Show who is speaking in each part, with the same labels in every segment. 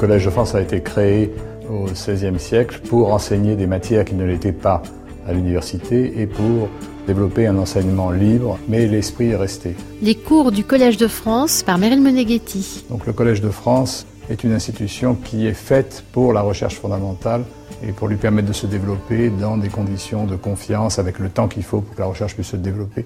Speaker 1: Collège de France a été créé au XVIe siècle pour enseigner des matières qui ne l'étaient pas à l'université et pour développer un enseignement libre, mais l'esprit est resté.
Speaker 2: Les cours du Collège de France par Meryl Meneghetti.
Speaker 1: Donc le Collège de France est une institution qui est faite pour la recherche fondamentale et pour lui permettre de se développer dans des conditions de confiance avec le temps qu'il faut pour que la recherche puisse se développer.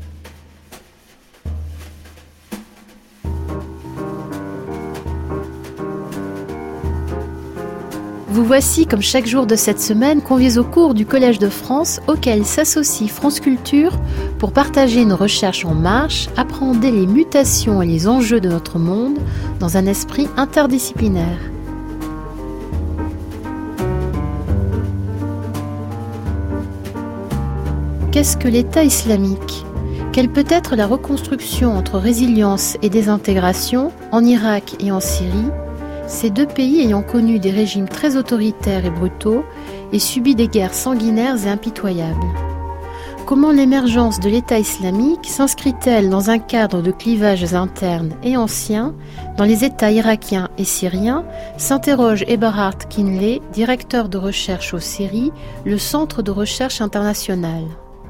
Speaker 2: Vous voici, comme chaque jour de cette semaine, conviés au cours du Collège de France, auquel s'associe France Culture pour partager nos recherches en marche, appréhender les mutations et les enjeux de notre monde dans un esprit interdisciplinaire. Qu'est-ce que l'État islamique ? Quelle peut être la reconstruction entre résilience et désintégration en Irak et en Syrie ? Ces deux pays ayant connu des régimes très autoritaires et brutaux et subi des guerres sanguinaires et impitoyables. Comment l'émergence de l'État islamique s'inscrit-elle dans un cadre de clivages internes et anciens dans les États irakiens et syriens, s'interroge Eberhard Kienle, directeur de recherche au CERI, le Centre de recherche international.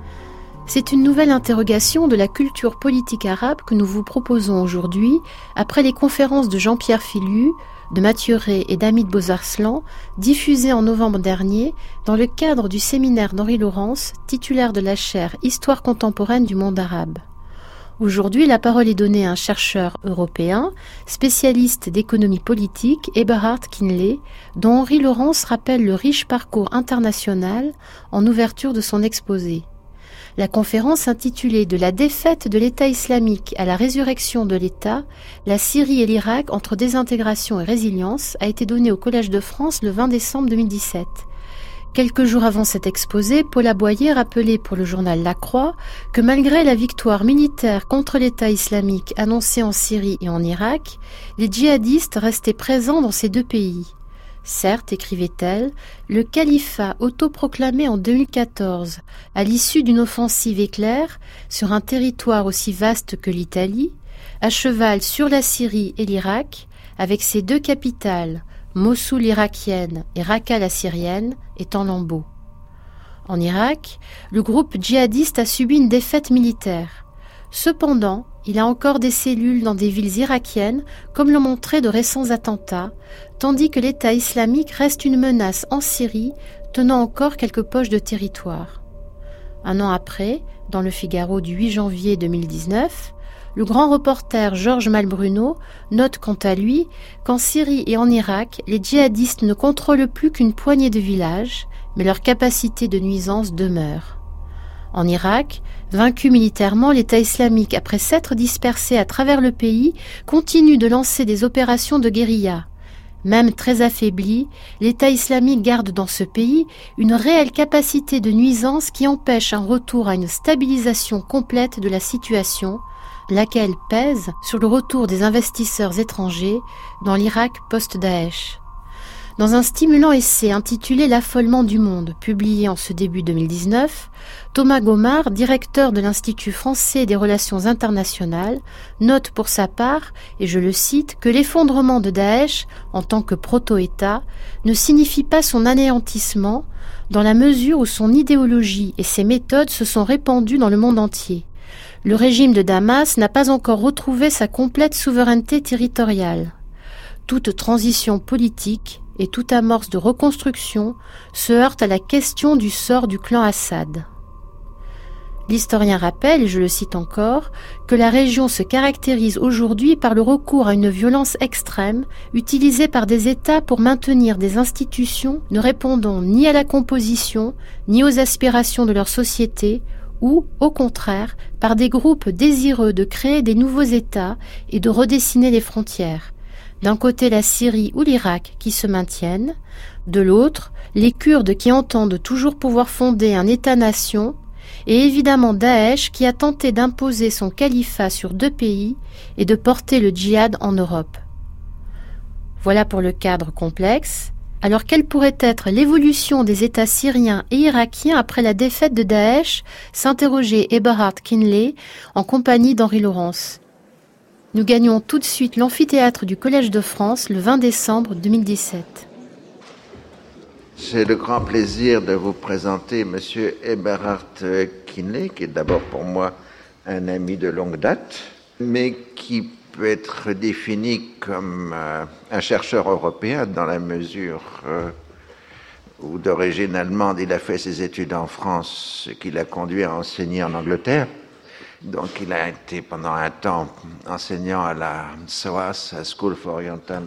Speaker 2: C'est une nouvelle interrogation de la culture politique arabe que nous vous proposons aujourd'hui, après les conférences de Jean-Pierre Philu, de Mathieu Rey et d'Hamid Bozarslan, diffusées en novembre dernier dans le cadre du séminaire d'Henri Laurence, titulaire de la chaire Histoire contemporaine du monde arabe. Aujourd'hui, la parole est donnée à un chercheur européen, spécialiste d'économie politique, Eberhard Kienle, dont Henri Laurence rappelle le riche parcours international en ouverture de son exposé. La conférence intitulée « De la défaite de l'État islamique à la résurrection de l'État, la Syrie et l'Irak entre désintégration et résilience » a été donnée au Collège de France le 20 décembre 2017. Quelques jours avant cet exposé, Paula Boyer rappelait pour le journal La Croix que malgré la victoire militaire contre l'État islamique annoncée en Syrie et en Irak, les djihadistes restaient présents dans ces deux pays. Certes, écrivait-elle, le califat autoproclamé en 2014, à l'issue d'une offensive éclair sur un territoire aussi vaste que l'Italie, à cheval sur la Syrie et l'Irak, avec ses deux capitales, Mossoul irakienne et Raqqa la syrienne, est en lambeaux. En Irak, le groupe djihadiste a subi une défaite militaire. Cependant, il a encore des cellules dans des villes irakiennes, comme l'ont montré de récents attentats, tandis que l'État islamique reste une menace en Syrie, tenant encore quelques poches de territoire. Un an après, dans le Figaro du 8 janvier 2019, le grand reporter Georges Malbruno note quant à lui qu'en Syrie et en Irak, les djihadistes ne contrôlent plus qu'une poignée de villages, mais leur capacité de nuisance demeure. En Irak, vaincu militairement, l'État islamique, après s'être dispersé à travers le pays, continue de lancer des opérations de guérilla. Même très affaibli, l'État islamique garde dans ce pays une réelle capacité de nuisance qui empêche un retour à une stabilisation complète de la situation, laquelle pèse sur le retour des investisseurs étrangers dans l'Irak post-Daesh. Dans un stimulant essai intitulé « L'affolement du monde », publié en ce début 2019, Thomas Gomard, directeur de l'Institut français des relations internationales, note pour sa part, et je le cite, que l'effondrement de Daesh, en tant que proto-État, ne signifie pas son anéantissement, dans la mesure où son idéologie et ses méthodes se sont répandues dans le monde entier. Le régime de Damas n'a pas encore retrouvé sa complète souveraineté territoriale. Toute transition politique et toute amorce de reconstruction se heurte à la question du sort du clan Assad. L'historien rappelle, et je le cite encore, que la région se caractérise aujourd'hui par le recours à une violence extrême utilisée par des États pour maintenir des institutions ne répondant ni à la composition ni aux aspirations de leur société ou, au contraire, par des groupes désireux de créer des nouveaux États et de redessiner les frontières. D'un côté la Syrie ou l'Irak qui se maintiennent, de l'autre les Kurdes qui entendent toujours pouvoir fonder un État-nation, et évidemment Daesh qui a tenté d'imposer son califat sur deux pays et de porter le djihad en Europe. Voilà pour le cadre complexe. Alors quelle pourrait être l'évolution des États syriens et irakiens après la défaite de Daesh, s'interrogeait Eberhard Kienle en compagnie d'Henri Laurence. Nous gagnons tout de suite l'amphithéâtre du Collège de France le 20 décembre 2017.
Speaker 3: J'ai le grand plaisir de vous présenter M. Eberhard Kienle, qui est d'abord pour moi un ami de longue date, mais qui peut être défini comme un chercheur européen dans la mesure où d'origine allemande, il a fait ses études en France, ce qui l'a conduit à enseigner en Angleterre. Donc il a été pendant un temps enseignant à la SOAS, à School for Oriental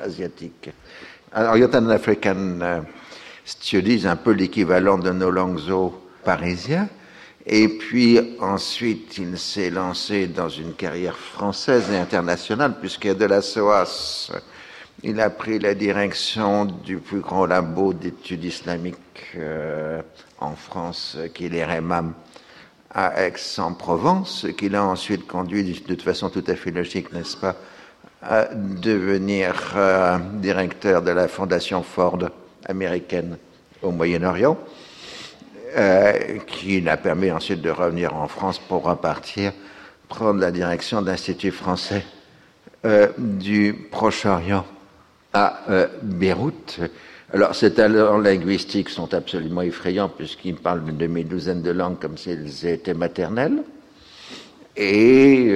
Speaker 3: African Studies, un peu l'équivalent de nos Langso parisiens. Et puis ensuite, il s'est lancé dans une carrière française et internationale, puisque de la SOAS, il a pris la direction du plus grand labo d'études islamiques en France, qui est l'EREMAM, à Aix-en-Provence, ce qui l'a ensuite conduit, de toute façon tout à fait logique, n'est-ce pas, à devenir directeur de la Fondation Ford américaine au Moyen-Orient, qui l'a permis ensuite de revenir en France pour repartir, prendre la direction de l'Institut français du Proche-Orient à Beyrouth. Alors, ces talents linguistiques sont absolument effrayants puisqu'il parle d'une demi-douzaine de langues comme si elles étaient maternelles. Et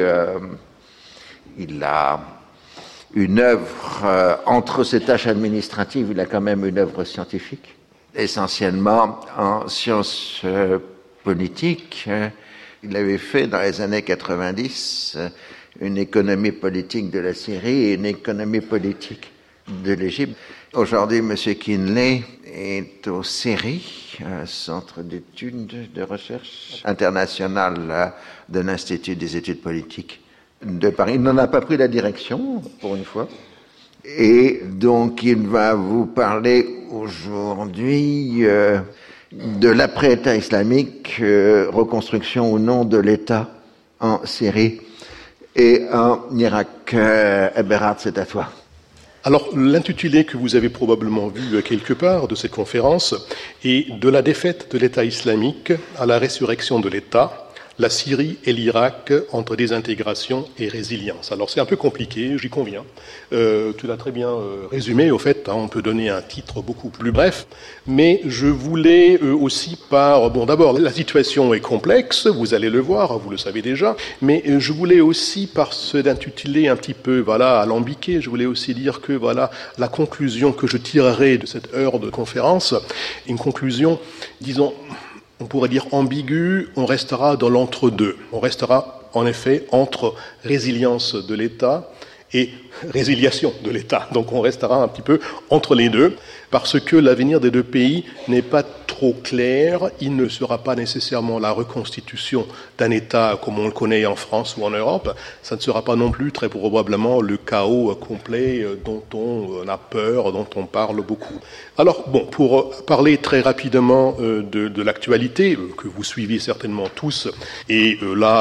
Speaker 3: il a une œuvre, entre ses tâches administratives, il a quand même une œuvre scientifique, essentiellement en sciences politiques. Il avait fait dans les années 90 une économie politique de la Syrie et une économie politique de l'Égypte. Aujourd'hui, M. Kienle est au CERI, Centre d'études de recherche internationale de l'Institut des études politiques de Paris. Il n'en a pas pris la direction, pour une fois. Et donc, il va vous parler aujourd'hui de l'après-État islamique, reconstruction ou non de l'État en Syrie et en Irak. Eberhard, c'est à toi.
Speaker 4: Alors, l'intitulé que vous avez probablement vu quelque part de cette conférence est « De la défaite de l'État islamique à la résurrection de l'État, la Syrie et l'Irak entre désintégration et résilience ». Alors, c'est un peu compliqué, j'y conviens. Tu l'as très bien résumé, au fait, on peut donner un titre beaucoup plus bref, mais je voulais aussi d'abord, la situation est complexe, vous allez le voir, vous le savez déjà, mais je voulais aussi, par d'intituler un petit peu, alambiqué, je voulais aussi dire que, la conclusion que je tirerai de cette heure de conférence, une conclusion, disons, on pourrait dire ambiguë, on restera dans l'entre-deux. On restera, en effet, entre résilience de l'État et résiliation de l'État. Donc on restera un petit peu entre les deux, parce que l'avenir des deux pays n'est pas trop clair. Il ne sera pas nécessairement la reconstitution d'un État comme on le connaît en France ou en Europe. Ça ne sera pas non plus très probablement le chaos complet dont on a peur, dont on parle beaucoup. Alors, pour parler très rapidement de l'actualité, que vous suivez certainement tous, et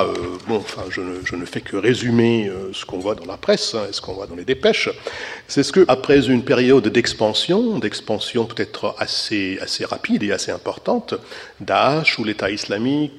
Speaker 4: je ne fais que résumer ce qu'on voit dans la presse, ce qu'on voit dans les dépêches, c'est ce que, après une période d'expansion peut-être assez rapide et assez importante, Daesh ou l'État islamique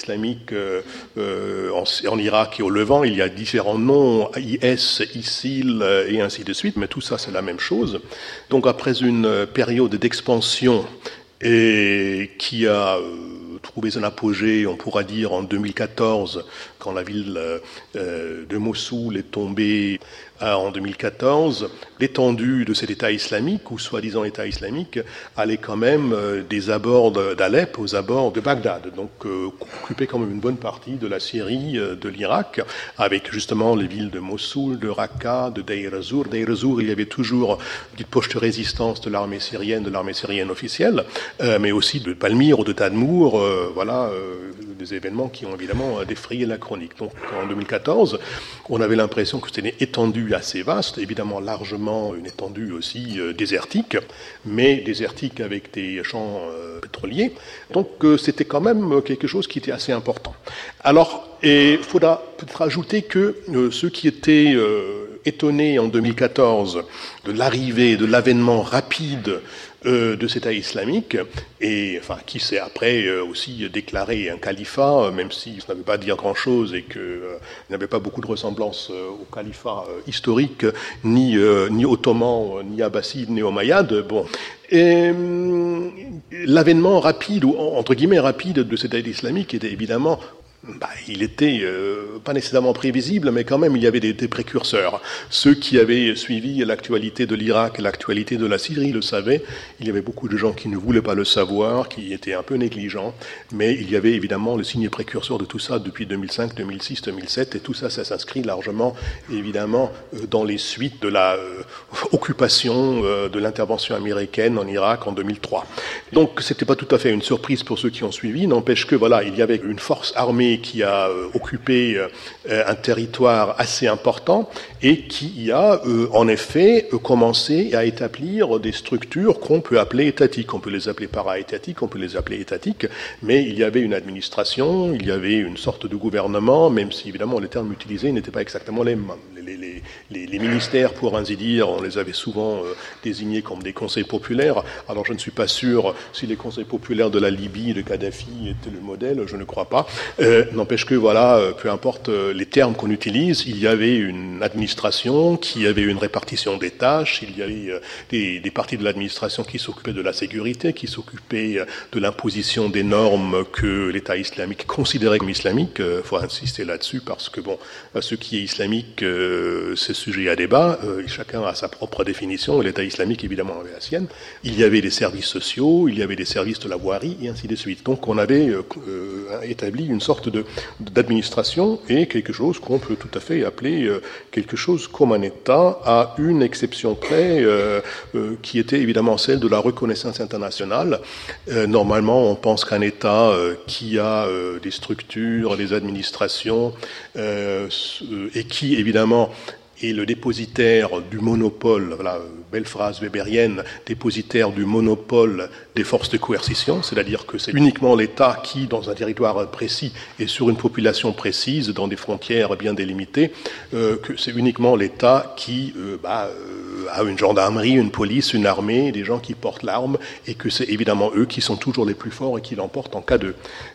Speaker 4: en Irak et au Levant, il y a différents noms, IS, ISIL et ainsi de suite, mais tout ça c'est la même chose. Donc après une période d'expansion et qui a trouvé son apogée, on pourra dire, en 2014, quand la ville de Mossoul est tombée en 2014, l'étendue de cet État islamique, ou soi-disant État islamique, allait quand même des abords d'Alep aux abords de Bagdad, donc occupait quand même une bonne partie de la Syrie, de l'Irak, avec justement les villes de Mossoul, de Raqqa, de Deir ez-Zor. Deir ez-Zor, il y avait toujours une petite poche de résistance de l'armée syrienne officielle, mais aussi de Palmyre ou de Tadmour, des événements qui ont évidemment défrayé la chronique. Donc en 2014, on avait l'impression que c'était une étendue assez vaste, évidemment largement une étendue aussi désertique, mais désertique avec des champs pétroliers. Donc c'était quand même quelque chose qui était assez important. Alors, il faudra peut-être ajouter que ceux qui étaient étonnés en 2014 de l'arrivée, de l'avènement rapide de cet État islamique, et enfin qui s'est après aussi déclaré un califat, même si ça n'avait pas à dire grand-chose et qu'il n'avait pas beaucoup de ressemblance au califat historique, ni ottoman, ni abbasside, ni omeyyade. Bon. Et l'avènement rapide, ou entre guillemets rapide, de cet État islamique était évidemment... il était pas nécessairement prévisible, mais quand même il y avait des précurseurs. Ceux qui avaient suivi l'actualité de l'Irak et l'actualité de la Syrie le savaient. Il y avait beaucoup de gens qui ne voulaient pas le savoir, qui étaient un peu négligents, mais il y avait évidemment le signe précurseur de tout ça depuis 2005, 2006, 2007, et tout ça, ça s'inscrit largement, évidemment, dans les suites de la occupation de l'intervention américaine en Irak en 2003. Donc c'était pas tout à fait une surprise pour ceux qui ont suivi, n'empêche que voilà, il y avait une force armée qui a occupé un territoire assez important et qui a en effet commencé à établir des structures qu'on peut appeler étatiques. On peut les appeler para-étatiques, on peut les appeler étatiques, mais il y avait une administration, il y avait une sorte de gouvernement, même si évidemment les termes utilisés n'étaient pas exactement les mêmes. Les ministères, pour ainsi dire, on les avait souvent désignés comme des conseils populaires. Alors je ne suis pas sûr si les conseils populaires de la Libye de Kadhafi étaient le modèle, je ne crois pas. N'empêche que, voilà, peu importe les termes qu'on utilise, il y avait une administration qui avait une répartition des tâches, il y avait des parties de l'administration qui s'occupaient de la sécurité, qui s'occupaient de l'imposition des normes que l'État islamique considérait comme islamiques. Faut insister là-dessus parce que, bon, ce qui est islamique, c'est sujet à débat. Chacun a sa propre définition, et l'État islamique, évidemment, avait la sienne. Il y avait des services sociaux, il y avait des services de la voirie, et ainsi de suite. Donc, on avait établi une sorte d'administration et quelque chose qu'on peut tout à fait appeler quelque chose comme un État, à une exception près qui était évidemment celle de la reconnaissance internationale. Normalement, on pense qu'un État qui a des structures, des administrations et qui évidemment est le dépositaire du monopole, voilà, belle phrase weberienne, dépositaire du monopole des forces de coercition, c'est-à-dire que c'est uniquement l'État qui, dans un territoire précis et sur une population précise, dans des frontières bien délimitées, que c'est uniquement l'État qui a une gendarmerie, une police, une armée, des gens qui portent l'arme, et que c'est évidemment eux qui sont toujours les plus forts et qui l'emportent en cas de...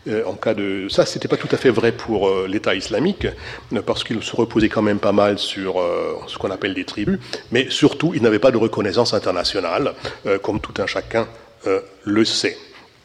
Speaker 4: Ça, c'était pas tout à fait vrai pour l'État islamique, parce qu'il se reposait quand même pas mal sur ce qu'on appelle des tribus, mais surtout, il n'avait pas de reconnaissance internationale, comme tout un chacun le sait.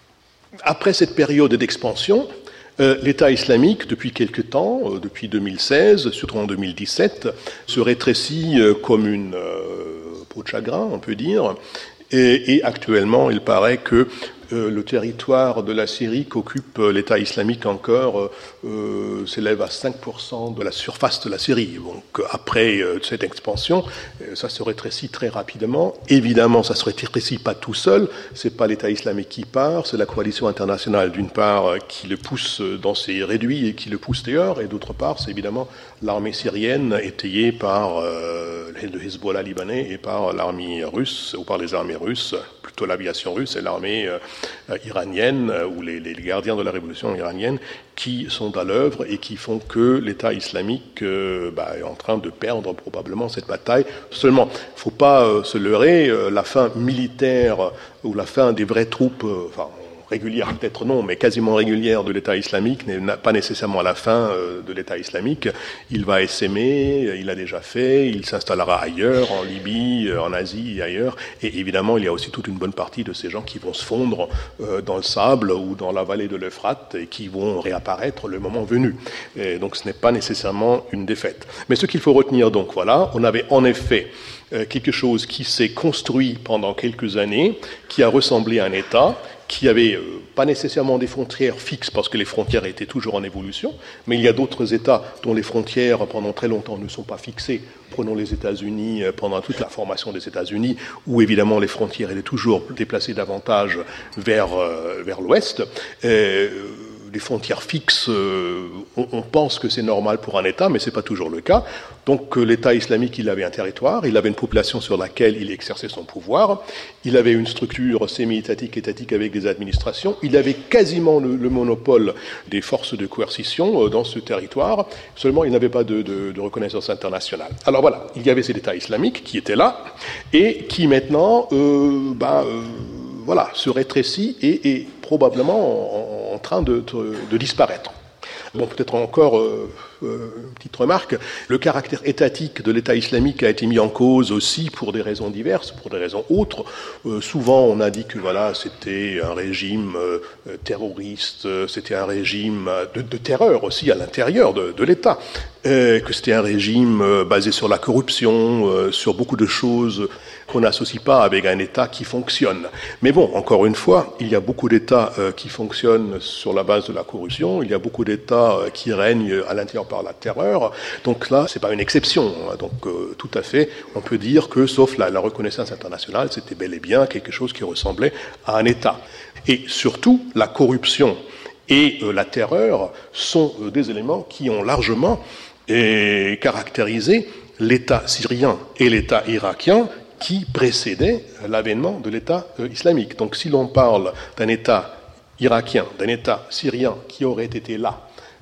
Speaker 4: Après cette période d'expansion, l'État islamique, depuis quelque temps, depuis 2016, surtout en 2017, se rétrécit comme une peau de chagrin, on peut dire, et actuellement, il paraît que le territoire de la Syrie qu'occupe l'État islamique encore s'élève à 5% de la surface de la Syrie. Donc après cette expansion, ça se rétrécit très rapidement. Évidemment, ça se rétrécit pas tout seul. C'est pas l'État islamique qui part, c'est la coalition internationale d'une part qui le pousse dans ses réduits et qui le pousse dehors, et d'autre part, c'est évidemment l'armée syrienne étayée par le Hezbollah libanais et par l'armée russe, ou par les armées russes, plutôt l'aviation russe et l'armée iranienne, ou les gardiens de la révolution iranienne, qui sont à l'œuvre et qui font que l'État islamique est en train de perdre probablement cette bataille. Seulement, il ne faut pas se leurrer, la fin militaire ou la fin des vraies troupes, régulière peut-être non, mais quasiment régulière de l'État islamique n'est pas nécessairement à la fin de l'État islamique. Il va essaimer, il a déjà fait, il s'installera ailleurs, en Libye, en Asie et ailleurs. Et évidemment, il y a aussi toute une bonne partie de ces gens qui vont se fondre dans le sable ou dans la vallée de l'Euphrate et qui vont réapparaître le moment venu. Et donc ce n'est pas nécessairement une défaite. Mais ce qu'il faut retenir donc, voilà, on avait en effet quelque chose qui s'est construit pendant quelques années, qui a ressemblé à un État, qui avait pas nécessairement des frontières fixes parce que les frontières étaient toujours en évolution, mais il y a d'autres États dont les frontières pendant très longtemps ne sont pas fixées. Prenons les États-Unis pendant toute la formation des États-Unis, où évidemment les frontières étaient toujours déplacées davantage vers l'ouest. Les frontières fixes, on pense que c'est normal pour un État, mais c'est pas toujours le cas. Donc l'État islamique, il avait un territoire, il avait une population sur laquelle il exerçait son pouvoir, il avait une structure semi-étatique, étatique avec des administrations, il avait quasiment le monopole des forces de coercition dans ce territoire, seulement il n'avait pas de reconnaissance internationale. Alors voilà, il y avait cet État islamique qui était là, et qui maintenant se rétrécit et est probablement en train de disparaître. Bon, peut-être encore une petite remarque, le caractère étatique de l'État islamique a été mis en cause aussi pour des raisons diverses, pour des raisons autres. Souvent, on a dit que c'était un régime terroriste, c'était un régime de terreur aussi à l'intérieur de l'État, que c'était un régime basé sur la corruption, sur beaucoup de choses qu'on n'associe pas avec un État qui fonctionne. Mais bon, encore une fois, il y a beaucoup d'États qui fonctionnent sur la base de la corruption, il y a beaucoup d'États qui règnent à l'intérieur par la terreur, donc là, c'est pas une exception. Donc tout à fait, on peut dire que, sauf la reconnaissance internationale, c'était bel et bien quelque chose qui ressemblait à un État. Et surtout, la corruption et la terreur sont des éléments qui ont largement caractérisé l'État syrien et l'État irakien qui précédait l'avènement de l'État islamique. Donc si l'on parle d'un État irakien, d'un État syrien qui aurait été là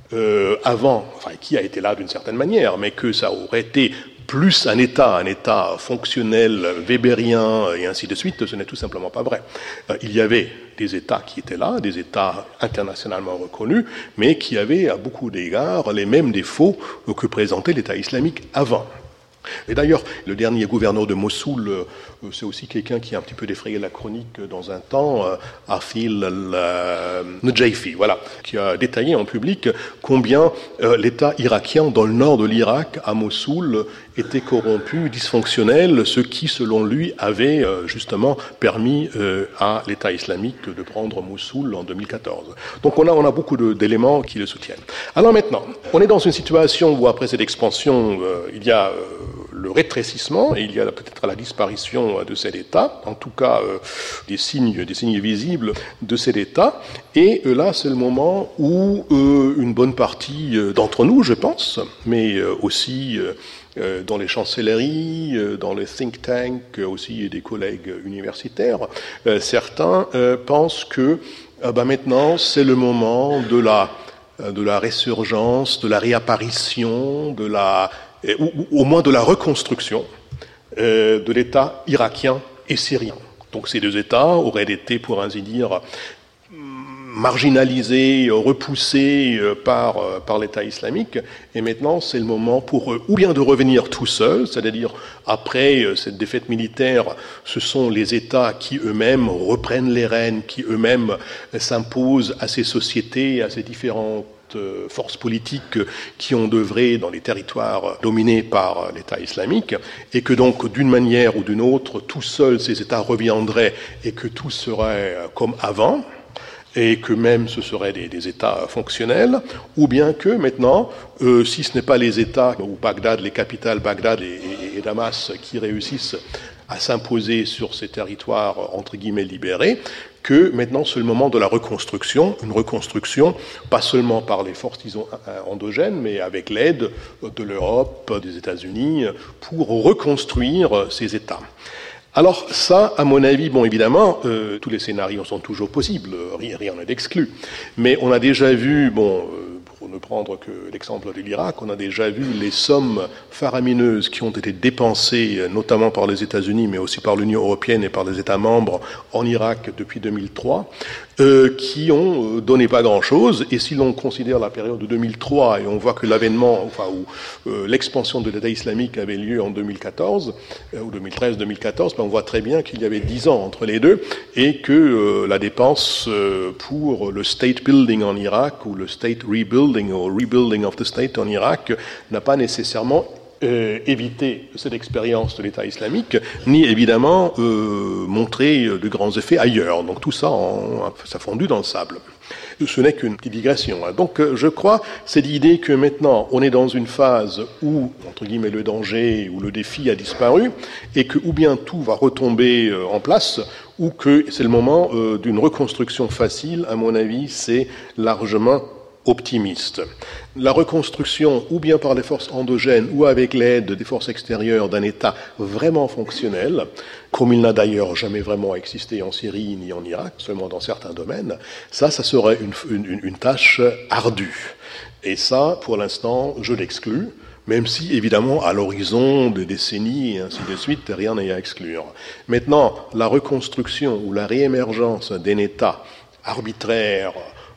Speaker 4: qui a été là d'une certaine manière, mais que ça aurait été plus un État fonctionnel, wébérien, et ainsi de suite, ce n'est tout simplement pas vrai. Il y avait des États qui étaient là, des États internationalement reconnus, mais qui avaient à beaucoup d'égards les mêmes défauts que présentait l'État islamique avant. Et d'ailleurs, le dernier gouverneur de Mossoul, c'est aussi quelqu'un qui a un petit peu défrayé la chronique dans un temps, Arfil al-Najaifi, qui a détaillé en public combien l'État irakien dans le nord de l'Irak, à Mossoul, était corrompu, dysfonctionnel, ce qui, selon lui, avait justement permis à l'État islamique de prendre Mossoul en 2014. Donc on a beaucoup d'éléments qui le soutiennent. Alors maintenant, on est dans une situation où, après cette expansion, il y a le rétrécissement et il y a peut-être la disparition de cet État, en tout cas des signes visibles de cet État. Et là, c'est le moment où une bonne partie d'entre nous, je pense, mais aussi dans les chancelleries, dans les think tanks, aussi des collègues universitaires, certains pensent que maintenant, c'est le moment de la résurgence, de la réapparition, ou au moins de la reconstruction de l'État irakien et syrien. Donc ces deux États auraient été, pour ainsi dire, marginalisés, repoussés par l'État islamique, et maintenant c'est le moment pour eux ou bien de revenir tout seuls, c'est-à-dire après cette défaite militaire, ce sont les États qui eux-mêmes reprennent les rênes, qui eux-mêmes s'imposent à ces sociétés, à ces différentes forces politiques qui ont œuvré dans les territoires dominés par l'État islamique, et que donc d'une manière ou d'une autre, tout seuls ces États reviendraient et que tout serait comme avant, et que même ce seraient des États fonctionnels, ou bien que maintenant, si ce n'est pas les États ou Bagdad, les capitales Bagdad et Damas qui réussissent à s'imposer sur ces territoires entre guillemets libérés, que maintenant c'est le moment de la reconstruction, une reconstruction pas seulement par les forces endogènes, mais avec l'aide de l'Europe, des États-Unis, pour reconstruire ces États. Alors ça, à mon avis, bon évidemment, tous les scénarios sont toujours possibles, rien n'est exclu, mais on a déjà vu, pour ne prendre que l'exemple de l'Irak, on a déjà vu les sommes faramineuses qui ont été dépensées, notamment par les États-Unis, mais aussi par l'Union européenne et par les États membres en Irak depuis 2003, qui ont donné pas grand-chose. Et si l'on considère la période de 2003 et on voit que l'avènement, où l'expansion de l'État islamique avait lieu en 2014 ou 2013-2014, on voit très bien qu'il y avait 10 ans entre les deux et que la dépense pour le state building en Irak ou le state rebuilding ou rebuilding of the state en Irak n'a pas nécessairement éviter cette expérience de l'État islamique, ni évidemment montrer de grands effets ailleurs. Donc tout ça, ça fondu dans le sable. Ce n'est qu'une petite digression. Donc je crois, cette idée que maintenant on est dans une phase où, entre guillemets, le danger ou le défi a disparu, et que ou bien tout va retomber en place, ou que c'est le moment d'une reconstruction facile, à mon avis, c'est largement optimiste. La reconstruction, ou bien par les forces endogènes, ou avec l'aide des forces extérieures d'un État vraiment fonctionnel, comme il n'a d'ailleurs jamais vraiment existé en Syrie ni en Irak, seulement dans certains domaines, ça serait une tâche ardue. Et ça, pour l'instant, je l'exclus, Même si, évidemment, à l'horizon des décennies et ainsi de suite, rien n'est à exclure. Maintenant, la reconstruction ou la réémergence d'un État arbitraire,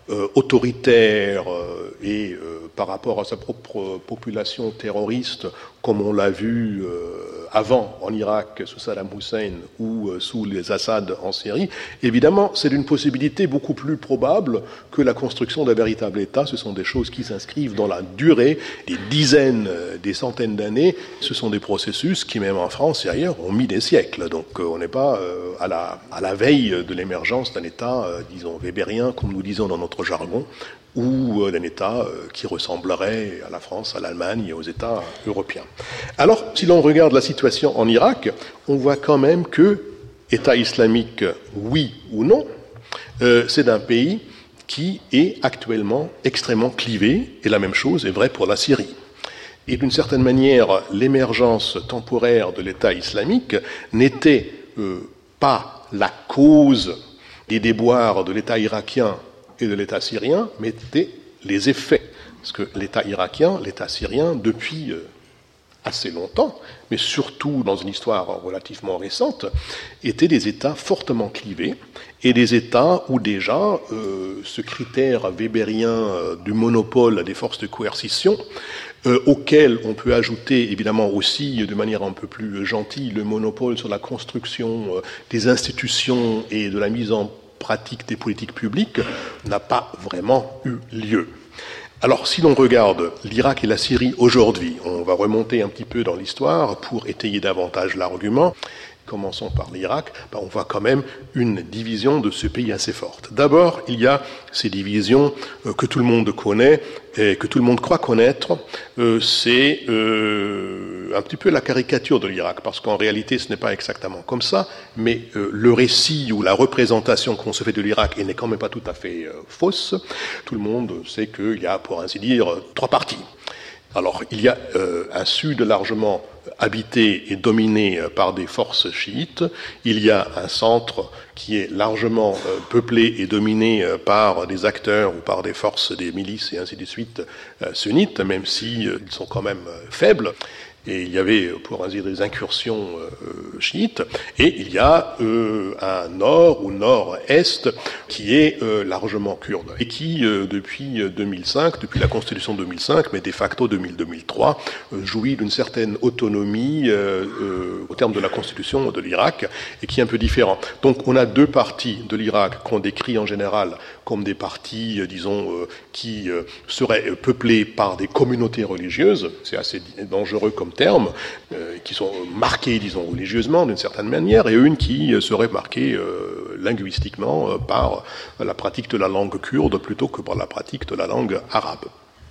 Speaker 4: autoritaire et par rapport à sa propre population terroriste, comme on l'a vu avant en Irak sous Saddam Hussein ou sous les Assad en Syrie, évidemment, c'est une possibilité beaucoup plus probable que la construction d'un véritable État. Ce sont des choses qui s'inscrivent dans la durée, des dizaines, des centaines d'années. Ce sont des processus qui, même en France et ailleurs, ont mis des siècles. Donc on n'est pas à la veille de l'émergence d'un État, disons, wébérien, comme nous disons dans notre jargon, ou d'un État qui ressemblerait à la France, à l'Allemagne et aux États européens. Alors, si l'on regarde la situation en Irak, on voit quand même que, État islamique, oui ou non, c'est un pays qui est actuellement extrêmement clivé, et la même chose est vraie pour la Syrie. Et d'une certaine manière, l'émergence temporaire de l'État islamique n'était pas la cause des déboires de l'État irakien et de l'État syrien, mais étaient les effets. Parce que l'État irakien, l'État syrien, depuis assez longtemps, mais surtout dans une histoire relativement récente, étaient des États fortement clivés, et des États où déjà ce critère wébérien du monopole des forces de coercition, auquel on peut ajouter évidemment aussi de manière un peu plus gentille le monopole sur la construction des institutions et de la mise en pratique des politiques publiques, n'a pas vraiment eu lieu. Alors, si l'on regarde l'Irak et la Syrie aujourd'hui, on va remonter un petit peu dans l'histoire pour étayer davantage l'argument. Commençons par l'Irak, on voit quand même une division de ce pays assez forte. D'abord, il y a ces divisions que tout le monde connaît et que tout le monde croit connaître. C'est un petit peu la caricature de l'Irak, parce qu'en réalité, ce n'est pas exactement comme ça, mais le récit ou la représentation qu'on se fait de l'Irak n'est quand même pas tout à fait fausse. Tout le monde sait qu'il y a, pour ainsi dire, trois parties. Alors, il y a un sud largement habité et dominé par des forces chiites. Il y a un centre qui est largement peuplé et dominé par des acteurs ou par des forces, des milices et ainsi de suite sunnites, même si ils sont quand même faibles. Et il y avait, pour ainsi dire, des incursions chiites. Et il y a un nord ou nord-est qui est largement kurde. Et qui, depuis 2005, depuis la Constitution de 2005, mais de facto 2003, jouit d'une certaine autonomie au terme de la Constitution de l'Irak, et qui est un peu différent. Donc on a deux parties de l'Irak qu'on décrit en général comme des parties, disons, qui seraient peuplées par des communautés religieuses. C'est assez dangereux comme terme, qui sont marquées, disons, religieusement d'une certaine manière, et une qui serait marquée linguistiquement par la pratique de la langue kurde plutôt que par la pratique de la langue arabe.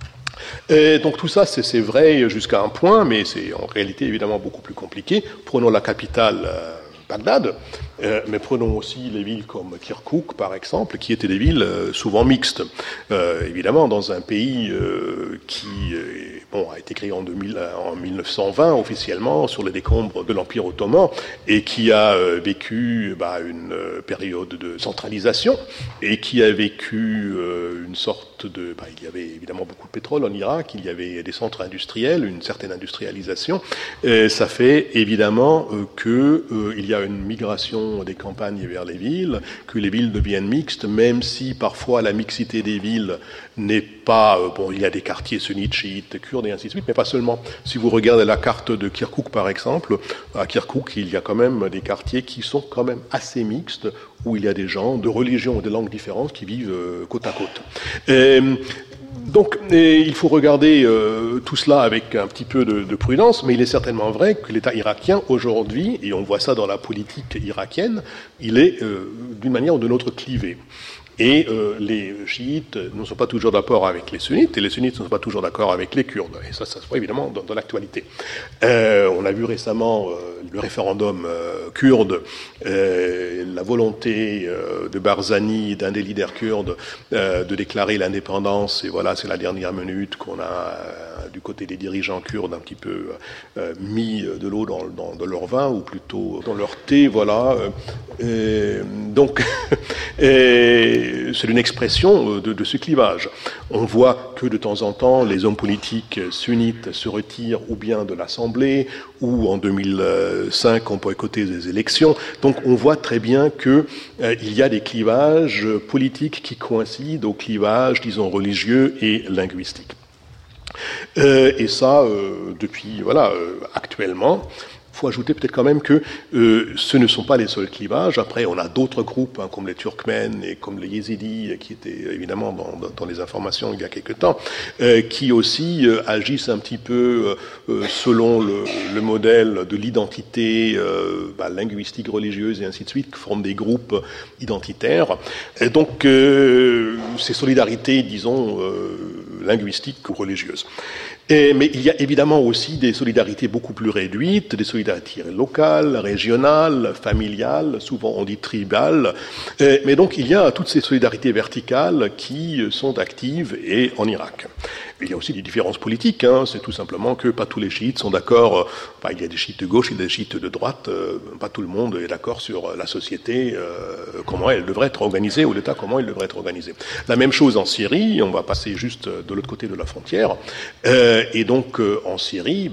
Speaker 4: Et donc tout ça, c'est vrai jusqu'à un point, mais c'est en réalité évidemment beaucoup plus compliqué. Prenons la capitale, Bagdad, mais prenons aussi les villes comme Kirkouk, par exemple, qui étaient des villes souvent mixtes. Évidemment, dans un pays qui a été créé en 1920 officiellement sur les décombres de l'Empire ottoman et qui a vécu une période de centralisation et qui a vécu une sorte de... il y avait évidemment beaucoup de pétrole en Irak, il y avait des centres industriels, une certaine industrialisation. Ça fait évidemment qu'il y a une migration des campagnes vers les villes, que les villes deviennent mixtes, même si parfois la mixité des villes n'est pas... il y a des quartiers sunnites, chiites, kurdes et ainsi de suite, mais pas seulement. Si vous regardez la carte de Kirkouk, par exemple, à Kirkouk, il y a quand même des quartiers qui sont quand même assez mixtes, où il y a des gens de religions et de langues différentes qui vivent côte à côte. Donc, il faut regarder tout cela avec un petit peu de prudence, mais il est certainement vrai que l'État irakien, aujourd'hui, et on voit ça dans la politique irakienne, il est d'une manière ou d'une autre clivé. Et les chiites ne sont pas toujours d'accord avec les sunnites, et les sunnites ne sont pas toujours d'accord avec les kurdes. Et ça se voit évidemment dans l'actualité. On a vu récemment le référendum kurde, la volonté de Barzani, d'un des leaders kurdes, de déclarer l'indépendance. Et voilà, c'est la dernière minute qu'on a, du côté des dirigeants kurdes, un petit peu mis de l'eau dans leur vin, ou plutôt dans leur thé, voilà. Donc... c'est une expression de ce clivage. On voit que de temps en temps, les hommes politiques sunnites se retirent ou bien de l'Assemblée, ou en 2005, ont boycotté des élections. Donc on voit très bien que il y a des clivages politiques qui coïncident aux clivages, disons, religieux et linguistiques. Et ça, depuis, actuellement. Il faut ajouter peut-être quand même que ce ne sont pas les seuls clivages. Après, on a d'autres groupes, comme les Turkmènes et comme les Yézidis, qui étaient évidemment dans les informations il y a quelque temps, qui aussi agissent un petit peu selon le modèle de l'identité linguistique, religieuse et ainsi de suite, qui forment des groupes identitaires. Et donc, ces solidarités, disons, linguistiques ou religieuses. Mais il y a évidemment aussi des solidarités beaucoup plus réduites, des solidarités locales, régionales, familiales, souvent on dit tribales. Mais donc il y a toutes ces solidarités verticales qui sont actives et en Irak. Il y a aussi des différences politiques, c'est tout simplement que pas tous les chiites sont d'accord, il y a des chiites de gauche et des chiites de droite, pas tout le monde est d'accord sur la société, comment elle devrait être organisée, ou l'État comment il devrait être organisé. La même chose en Syrie, on va passer juste de l'autre côté de la frontière, et donc en Syrie,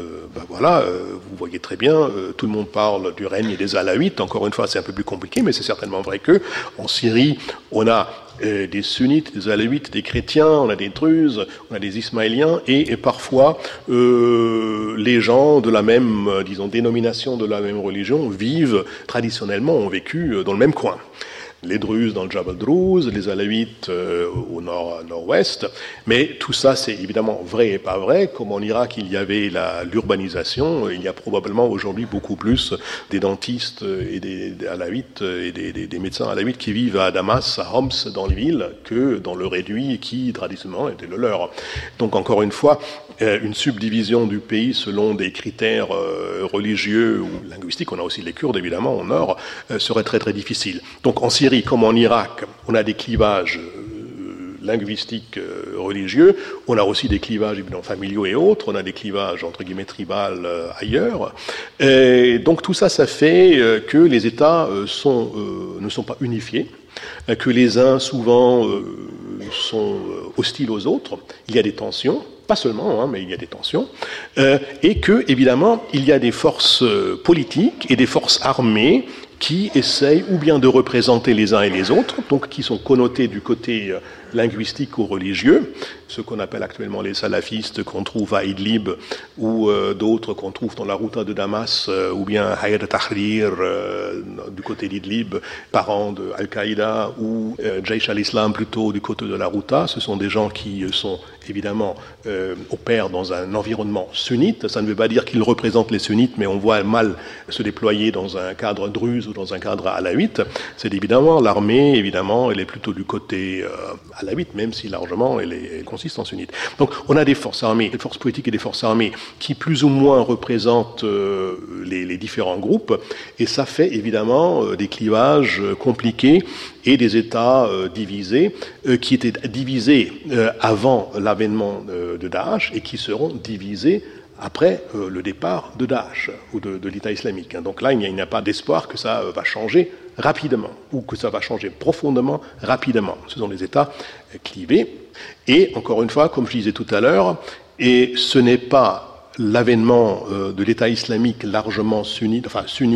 Speaker 4: vous voyez très bien, tout le monde parle du règne des Alaouites, encore une fois c'est un peu plus compliqué, mais c'est certainement vrai que en Syrie, on a des sunnites, des alaouites, des chrétiens, on a des druzes, on a des ismaéliens, et parfois les gens de la même, dénomination, de la même religion vivent traditionnellement, ont vécu dans le même coin. Les Druzes dans le Jabal Druze, les Alaouites au nord-ouest, mais tout ça c'est évidemment vrai et pas vrai. Comme en Irak il y avait l'urbanisation, il y a probablement aujourd'hui beaucoup plus des dentistes et des Alaouites et des médecins Alaouites qui vivent à Damas, à Homs, dans les villes, que dans le réduit qui traditionnellement était le leur. Donc encore une fois, une subdivision du pays selon des critères religieux ou linguistiques, on a aussi les Kurdes évidemment au nord, serait très très difficile. Donc en Syrie comme en Irak, on a des clivages linguistiques, religieux, on a aussi des clivages évidemment familiaux et autres, on a des clivages entre guillemets tribales ailleurs, et donc tout ça, ça fait que les États ne sont pas unifiés, que les uns souvent sont hostiles aux autres, il y a des tensions, pas seulement, mais il y a des tensions, et que, évidemment, il y a des forces politiques et des forces armées qui essayent ou bien de représenter les uns et les autres, donc qui sont connotés du côté linguistique ou religieux, ce qu'on appelle actuellement les salafistes qu'on trouve à Idlib, ou d'autres qu'on trouve dans la Routa de Damas, ou bien Hayat al-Tahrir du côté d'Idlib, parents de Al-Qaïda, ou Jaish al-Islam plutôt du côté de la Routa. Ce sont des gens qui sont évidemment opèrent dans un environnement sunnite. Ça ne veut pas dire qu'ils représentent les sunnites, mais on voit mal se déployer dans un cadre druze ou dans un cadre alaouite. C'est évidemment l'armée, évidemment, elle est plutôt du côté alaouite, même si largement elle consiste en sunnite. Donc on a des forces armées, des forces politiques et des forces armées qui plus ou moins représentent les différents groupes, et ça fait évidemment des clivages compliqués et des États divisés, qui étaient divisés avant l'avènement de Daesh et qui seront divisés après le départ de Daesh ou de l'État islamique. Donc là, il n'y a pas d'espoir que ça va changer rapidement ou que ça va changer profondément rapidement. Ce sont des États clivés. Et encore une fois, comme je disais tout à l'heure, et ce n'est pas l'avènement de l'État islamique largement sunnite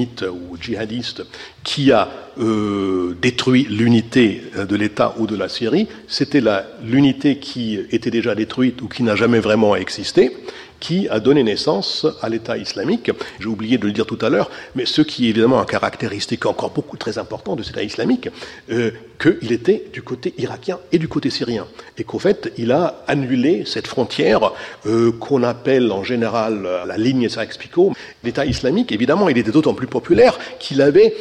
Speaker 4: ou djihadiste qui a détruit l'unité de l'État ou de la Syrie, c'était l'unité qui était déjà détruite ou qui n'a jamais vraiment existé, qui a donné naissance à l'État islamique. J'ai oublié de le dire tout à l'heure, mais ce qui est évidemment un caractéristique encore beaucoup très important de cet État islamique, qu'il était du côté irakien et du côté syrien, et qu'au fait, il a annulé cette frontière qu'on appelle en général la ligne Sykes-Picot. L'État islamique, évidemment, il était d'autant plus populaire qu'il avait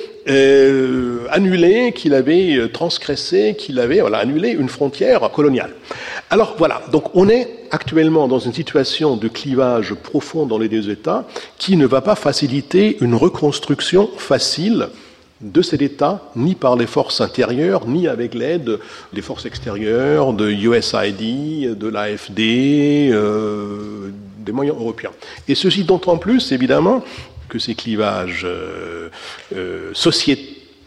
Speaker 4: annulé, qu'il avait transgressé, qu'il avait annulé une frontière coloniale. Alors voilà, donc on est actuellement dans une situation de clivage profond dans les deux États qui ne va pas faciliter une reconstruction facile de cet État, ni par les forces intérieures, ni avec l'aide des forces extérieures, de USAID, de l'AFD, des moyens européens. Et ceci d'autant plus, évidemment, que ces clivages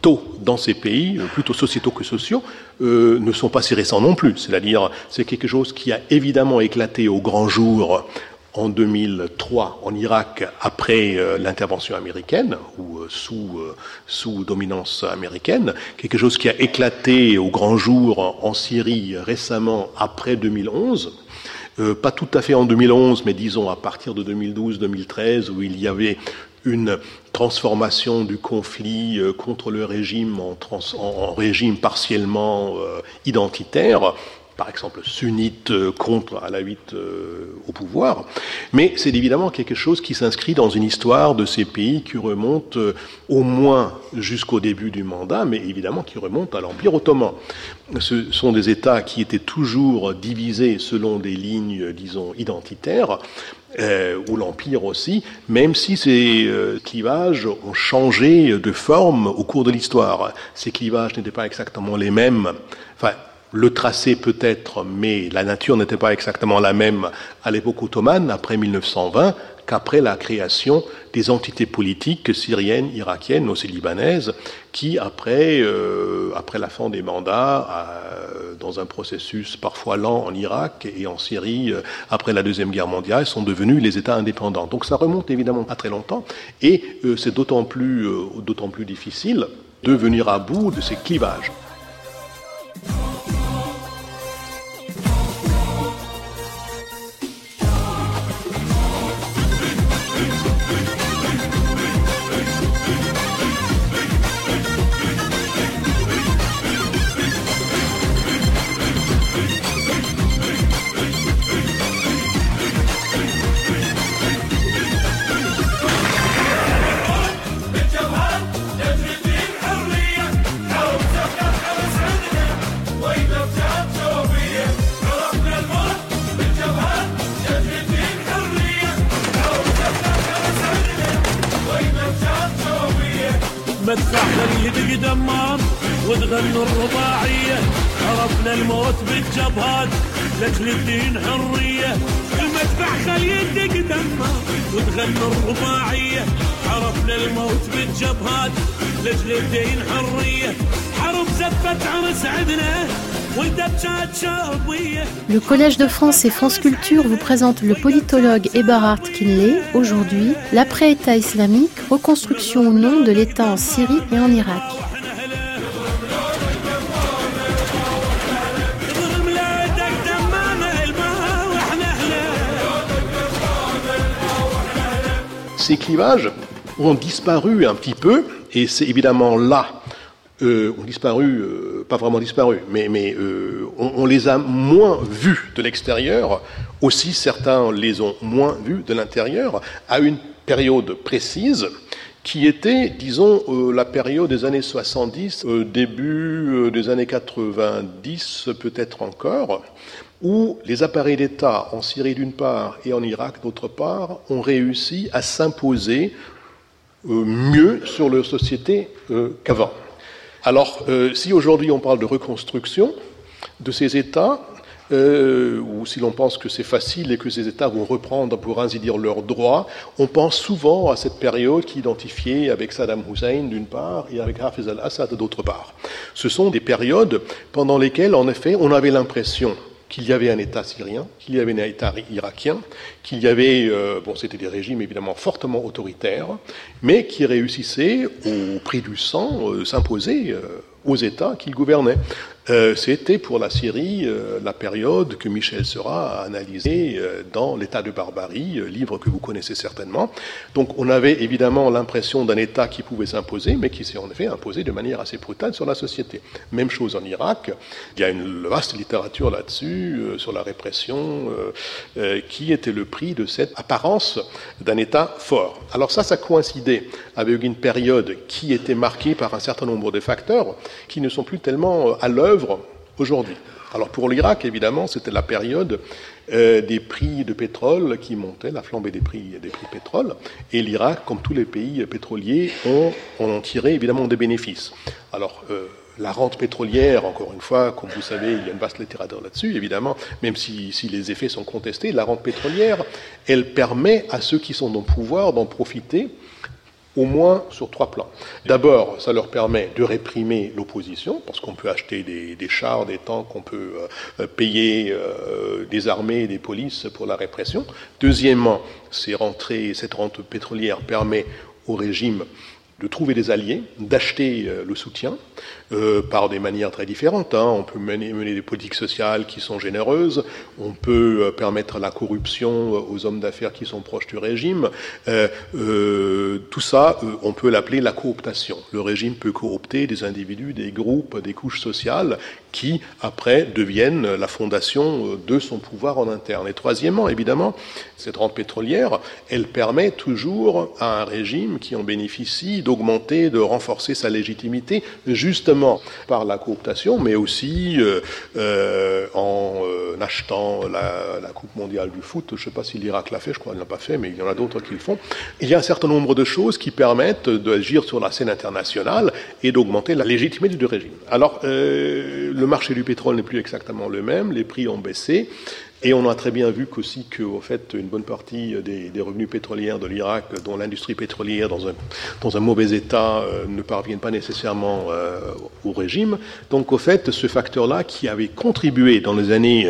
Speaker 4: taux dans ces pays, plutôt sociétaux que sociaux, ne sont pas si récents non plus. C'est-à-dire, c'est quelque chose qui a évidemment éclaté au grand jour en 2003 en Irak après l'intervention américaine ou sous dominance américaine, quelque chose qui a éclaté au grand jour en Syrie récemment après 2011. Pas tout à fait en 2011, mais disons à partir de 2012-2013, où il y avait une transformation du conflit contre le régime en régime partiellement identitaire, par exemple sunnite contre alawite au pouvoir, mais c'est évidemment quelque chose qui s'inscrit dans une histoire de ces pays qui remonte au moins jusqu'au début du mandat, mais évidemment qui remonte à l'Empire ottoman. Ce sont des États qui étaient toujours divisés selon des lignes, disons, identitaires, ou l'Empire aussi, même si ces clivages ont changé de forme au cours de l'histoire. Ces clivages n'étaient pas exactement les mêmes, enfin, le tracé peut-être, mais la nature n'était pas exactement la même à l'époque ottomane, après 1920, qu'après la création des entités politiques syriennes, irakiennes, aussi libanaises, qui, après la fin des mandats, dans un processus parfois lent en Irak et en Syrie, après la Deuxième Guerre mondiale, sont devenus les États indépendants. Donc ça remonte évidemment pas très longtemps, et c'est d'autant plus difficile de venir à bout de ces clivages.
Speaker 5: مدفع خليل دمار وتغنوا الرباعية عرفنا الموت بالجبهات لأجل الدين حرية المدفع خليل دمار وتغنوا الرباعية عرفنا الموت بالجبهات لأجل الدين حرية حرب زفت عرس عدنا.
Speaker 2: Le Collège de France et France Culture vous présente le politologue Eberhard Kienle, aujourd'hui, l'après-État islamique, reconstruction ou non de l'État en Syrie et en Irak.
Speaker 4: Ces clivages ont disparu un petit peu, et c'est évidemment là ont disparu, pas vraiment disparu, mais on les a moins vus de l'extérieur, aussi certains les ont moins vus de l'intérieur, à une période précise, qui était, disons, la période des années 70, début des années 90, peut-être encore, où les appareils d'État en Syrie d'une part et en Irak d'autre part ont réussi à s'imposer mieux sur leur société qu'avant. Alors, si aujourd'hui on parle de reconstruction de ces États, ou si l'on pense que c'est facile et que ces États vont reprendre, pour ainsi dire, leurs droits, on pense souvent à cette période qui est identifiée avec Saddam Hussein d'une part et avec Hafez al-Assad d'autre part. Ce sont des périodes pendant lesquelles, en effet, on avait l'impression qu'il y avait un État syrien, qu'il y avait un État irakien, qu'il y avait, c'était des régimes évidemment fortement autoritaires, mais qui réussissaient, au prix du sang, s'imposer aux États qu'ils gouvernaient. C'était pour la Syrie la période que Michel Serra a analysée dans l'État de barbarie, livre que vous connaissez certainement. Donc on avait évidemment l'impression d'un État qui pouvait s'imposer, mais qui s'est en effet imposé de manière assez brutale sur la société. Même chose en Irak, il y a une vaste littérature là-dessus, sur la répression, qui était le prix de cette apparence d'un État fort. Alors ça coïncidait avec une période qui était marquée par un certain nombre de facteurs qui ne sont plus tellement à l'œuvre aujourd'hui. Alors pour l'Irak, évidemment, c'était la période des prix de pétrole qui montaient, la flambée des prix pétrole, et l'Irak, comme tous les pays pétroliers, ont tiré évidemment des bénéfices. Alors la rente pétrolière, encore une fois, comme vous savez, il y a une vaste littérature là-dessus, évidemment, même si les effets sont contestés, la rente pétrolière, elle permet à ceux qui sont au pouvoir d'en profiter au moins sur 3 plans. D'abord, ça leur permet de réprimer l'opposition, parce qu'on peut acheter des chars, des tanks, on peut payer des armées, des polices pour la répression. Deuxièmement, cette rente pétrolière permet au régime de trouver des alliés, d'acheter le soutien par des manières très différentes. On peut mener des politiques sociales qui sont généreuses, on peut permettre la corruption aux hommes d'affaires qui sont proches du régime. Tout ça, on peut l'appeler la cooptation. Le régime peut coopter des individus, des groupes, des couches sociales qui, après, deviennent la fondation de son pouvoir en interne. Et troisièmement, évidemment, cette rente pétrolière, elle permet toujours à un régime qui en bénéficie d'augmenter, de renforcer sa légitimité, justement par la cooptation, mais aussi en achetant la Coupe mondiale du foot. Je ne sais pas si l'Irak l'a fait, je crois qu'il ne l'a pas fait, mais il y en a d'autres qui le font. Il y a un certain nombre de choses qui permettent d'agir sur la scène internationale et d'augmenter la légitimité du régime. Alors, le marché du pétrole n'est plus exactement le même, les prix ont baissé. Et on a très bien vu qu'aussi qu'au fait, une bonne partie des revenus pétroliers de l'Irak, dont l'industrie pétrolière dans un mauvais état, ne parviennent pas nécessairement au régime. Donc au fait, ce facteur-là qui avait contribué dans les années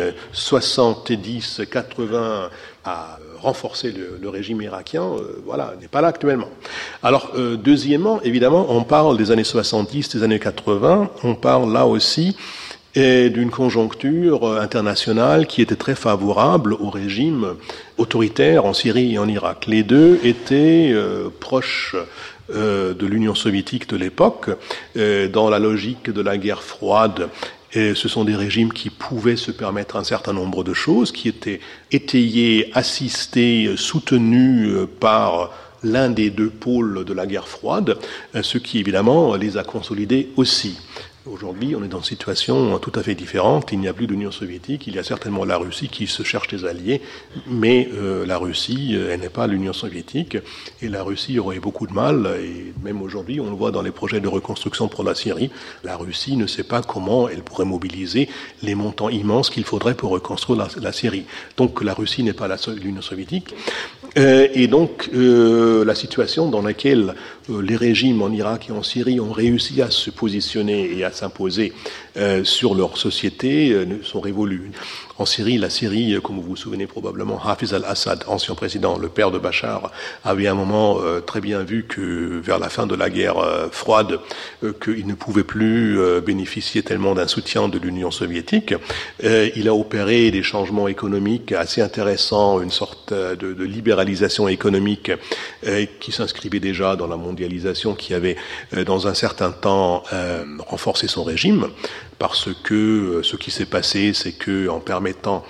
Speaker 4: 70, 80 à renforcer le régime irakien, n'est pas là actuellement. Alors, deuxièmement, évidemment, on parle des années 70, des années 80, on parle là aussi et d'une conjoncture internationale qui était très favorable au régime autoritaire en Syrie et en Irak. Les deux étaient proches de l'Union soviétique de l'époque, dans la logique de la guerre froide. Et ce sont des régimes qui pouvaient se permettre un certain nombre de choses, qui étaient étayés, assistés, soutenus par l'un des deux pôles de la guerre froide, ce qui évidemment les a consolidés aussi. Aujourd'hui, on est dans une situation tout à fait différente. Il n'y a plus d'Union soviétique. Il y a certainement la Russie qui se cherche des alliés, mais la Russie, elle n'est pas l'Union soviétique. Et la Russie aurait beaucoup de mal. Et même aujourd'hui, on le voit dans les projets de reconstruction pour la Syrie. La Russie ne sait pas comment elle pourrait mobiliser les montants immenses qu'il faudrait pour reconstruire la Syrie. Donc la Russie n'est pas l'Union soviétique. Et donc la situation dans laquelle les régimes en Irak et en Syrie ont réussi à se positionner et à s'imposer sur leur société sont révolus. En Syrie, la Syrie, comme vous vous souvenez probablement, Hafiz al-Assad, ancien président, le père de Bachar, avait à un moment très bien vu que vers la fin de la guerre froide, qu'il ne pouvait plus bénéficier tellement d'un soutien de l'Union soviétique. Il a opéré des changements économiques assez intéressants, une sorte de libéralisation économique qui s'inscrivait déjà dans la mondialisation, qui avait dans un certain temps renforcé son régime. Parce que ce qui s'est passé, c'est que en permettant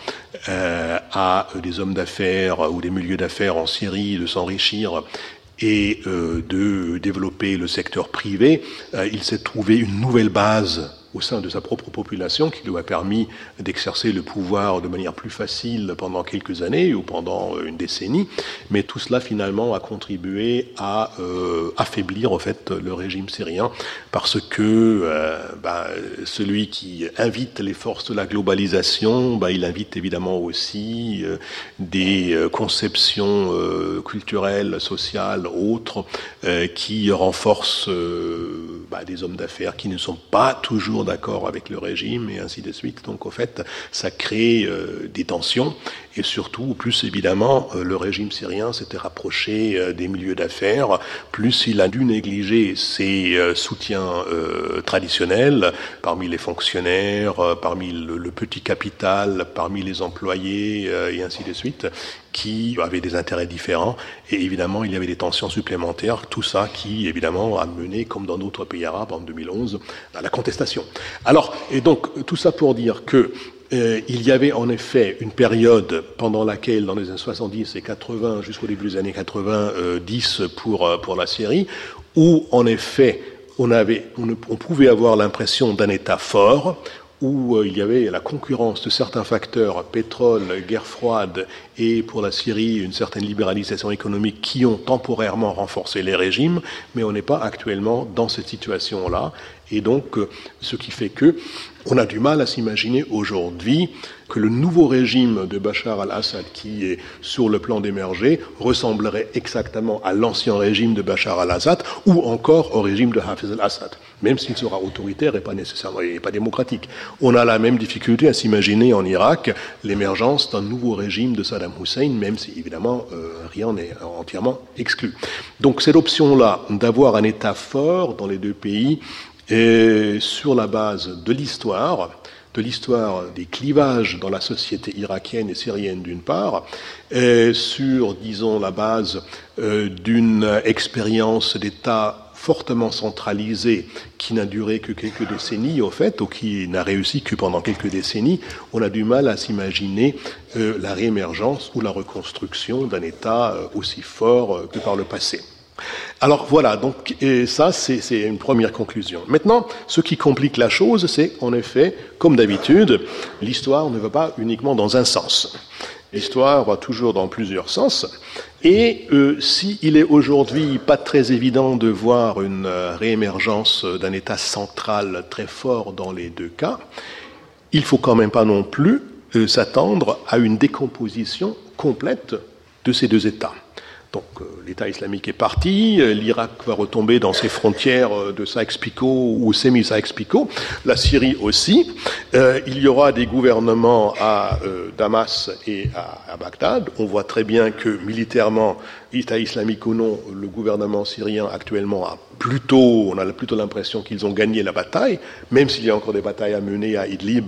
Speaker 4: à des hommes d'affaires ou des milieux d'affaires en Syrie de s'enrichir et de développer le secteur privé, il s'est trouvé une nouvelle base au sein de sa propre population qui lui a permis d'exercer le pouvoir de manière plus facile pendant quelques années ou pendant une décennie. Mais tout cela, finalement, a contribué à affaiblir, en fait, le régime syrien parce que celui qui invite les forces de la globalisation, il invite évidemment aussi des conceptions culturelles, sociales, autres, qui renforcent des hommes d'affaires qui ne sont pas toujours d'accord avec le régime et ainsi de suite. Donc, au fait, ça crée des tensions et surtout, plus évidemment, le régime syrien s'était rapproché des milieux d'affaires, plus il a dû négliger ses soutiens traditionnels parmi les fonctionnaires, parmi le petit capital, parmi les employés et ainsi de suite, qui avaient des intérêts différents. Et évidemment, il y avait des tensions supplémentaires, tout ça qui, évidemment, a mené, comme dans d'autres pays arabes en 2011, à la contestation. Alors, et donc, tout ça pour dire que il y avait en effet une période pendant laquelle, dans les années 70 et 80, jusqu'au début des années 90 pour la Syrie, où en effet on pouvait avoir l'impression d'un État fort, où il y avait la concurrence de certains facteurs, pétrole, guerre froide, et pour la Syrie, une certaine libéralisation économique qui ont temporairement renforcé les régimes, mais on n'est pas actuellement dans cette situation-là. Et donc, ce qui fait que on a du mal à s'imaginer aujourd'hui que le nouveau régime de Bachar al-Assad, qui est sur le plan d'émerger, ressemblerait exactement à l'ancien régime de Bachar al-Assad ou encore au régime de Hafez al-Assad, même s'il sera autoritaire et pas nécessairement et pas démocratique. On a la même difficulté à s'imaginer en Irak l'émergence d'un nouveau régime de Saddam Hussein, même si évidemment rien n'est entièrement exclu. Donc cette option-là d'avoir un État fort dans les deux pays est sur la base de l'histoire des clivages dans la société irakienne et syrienne d'une part, et sur, disons, la base d'une expérience d'État fortement centralisée qui n'a duré que quelques décennies, au fait, ou qui n'a réussi que pendant quelques décennies. On a du mal à s'imaginer la réémergence ou la reconstruction d'un État aussi fort que par le passé. Alors voilà, donc et ça c'est une première conclusion. Maintenant, ce qui complique la chose, c'est en effet, comme d'habitude, l'histoire ne va pas uniquement dans un sens. L'histoire va toujours dans plusieurs sens. Et s'il est aujourd'hui pas très évident de voir une réémergence d'un État central très fort dans les deux cas, il faut quand même pas non plus s'attendre à une décomposition complète de ces deux États. Donc l'État islamique est parti, l'Irak va retomber dans ses frontières de Sykes-Picot ou semi-Sykes-Picot, la Syrie aussi. Il y aura des gouvernements à Damas et à Bagdad. On voit très bien que militairement, État islamique ou non, le gouvernement syrien actuellement on a plutôt l'impression qu'ils ont gagné la bataille, même s'il y a encore des batailles à mener à Idlib,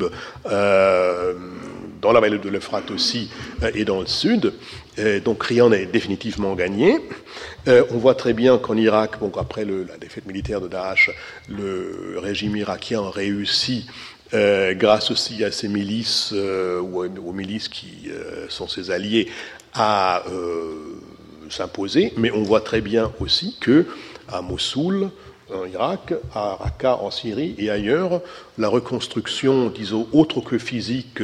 Speaker 4: dans la vallée de l'Euphrate aussi, et dans le sud. Donc rien n'est définitivement gagné. On voit très bien qu'en Irak, après la défaite militaire de Daesh, le régime irakien réussit, grâce aussi à ses milices, ou aux milices qui sont ses alliés, à s'imposer. Mais on voit très bien aussi que à Mossoul, en Irak, à Raqqa en Syrie et ailleurs, la reconstruction, disons, autre que physique,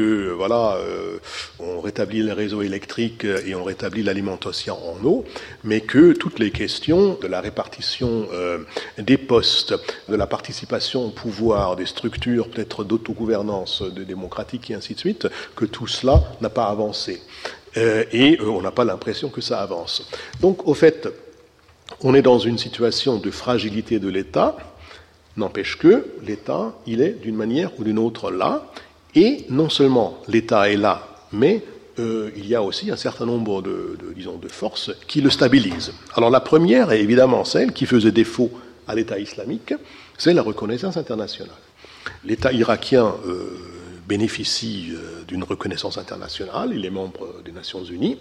Speaker 4: on rétablit les réseaux électriques et on rétablit l'alimentation en eau, mais que toutes les questions de la répartition des postes, de la participation au pouvoir, des structures peut-être d'autogouvernance, de démocratique et ainsi de suite, que tout cela n'a pas avancé. Et on n'a pas l'impression que ça avance. Donc, au fait, on est dans une situation de fragilité de l'État, n'empêche que l'État, il est d'une manière ou d'une autre là, et non seulement l'État est là, mais il y a aussi un certain nombre de forces qui le stabilisent. Alors la première est évidemment celle qui faisait défaut à l'État islamique, c'est la reconnaissance internationale. L'État irakien bénéficie d'une reconnaissance internationale, il est membre des Nations Unies.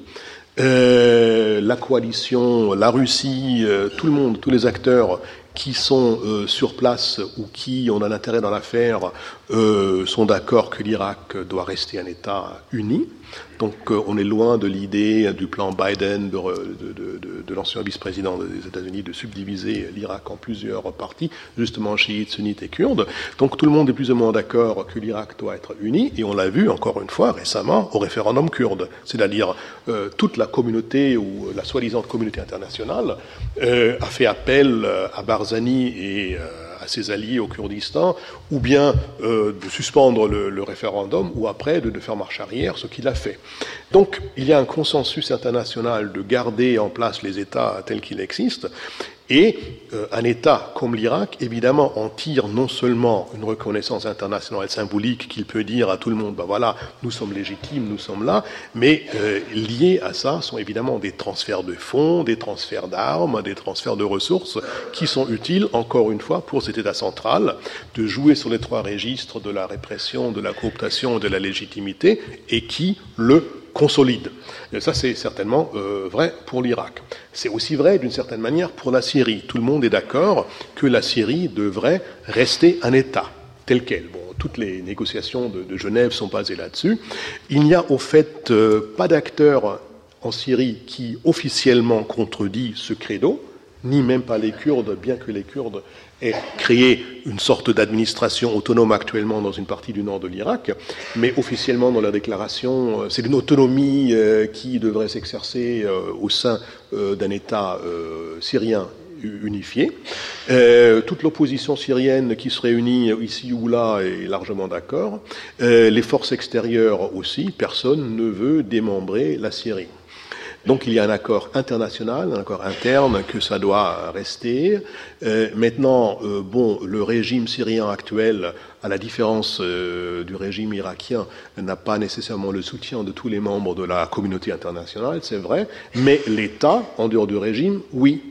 Speaker 4: La coalition, la Russie, tout le monde, tous les acteurs qui sont sur place ou qui ont un intérêt dans l'affaire sont d'accord que l'Irak doit rester un État uni. Donc on est loin de l'idée du plan Biden de l'ancien vice-président des États-Unis de subdiviser l'Irak en plusieurs parties, justement chiites, sunnites et kurdes. Donc tout le monde est plus ou moins d'accord que l'Irak doit être uni, et on l'a vu encore une fois récemment au référendum kurde. C'est-à-dire toute la communauté ou la soi-disant communauté internationale a fait appel à Barzani et à ses alliés au Kurdistan, ou bien de suspendre le référendum, ou après de faire marche arrière, ce qu'il a fait. Donc il y a un consensus international de garder en place les États tels qu'ils existent, et un État comme l'Irak, évidemment, en tire non seulement une reconnaissance internationale symbolique qu'il peut dire à tout le monde, ben voilà, nous sommes légitimes, nous sommes là, mais liés à ça sont évidemment des transferts de fonds, des transferts d'armes, des transferts de ressources qui sont utiles, encore une fois, pour cet État central, de jouer sur les trois registres de la répression, de la cooptation et de la légitimité, et qui le consolide. Et ça, c'est certainement vrai pour l'Irak. C'est aussi vrai, d'une certaine manière, pour la Syrie. Tout le monde est d'accord que la Syrie devrait rester un État tel quel. Bon, toutes les négociations de Genève sont basées là-dessus. Il n'y a au fait pas d'acteur en Syrie qui officiellement contredit ce credo, ni même pas les Kurdes, bien que les Kurdes aient créé une sorte d'administration autonome actuellement dans une partie du nord de l'Irak, mais officiellement dans la déclaration, c'est une autonomie qui devrait s'exercer au sein d'un État syrien unifié. Toute l'opposition syrienne qui se réunit ici ou là est largement d'accord. Les forces extérieures aussi, personne ne veut démembrer la Syrie. Donc il y a un accord international, un accord interne que ça doit rester. Maintenant, le régime syrien actuel, à la différence du régime irakien, n'a pas nécessairement le soutien de tous les membres de la communauté internationale, c'est vrai, mais l'État, en dehors du régime, oui.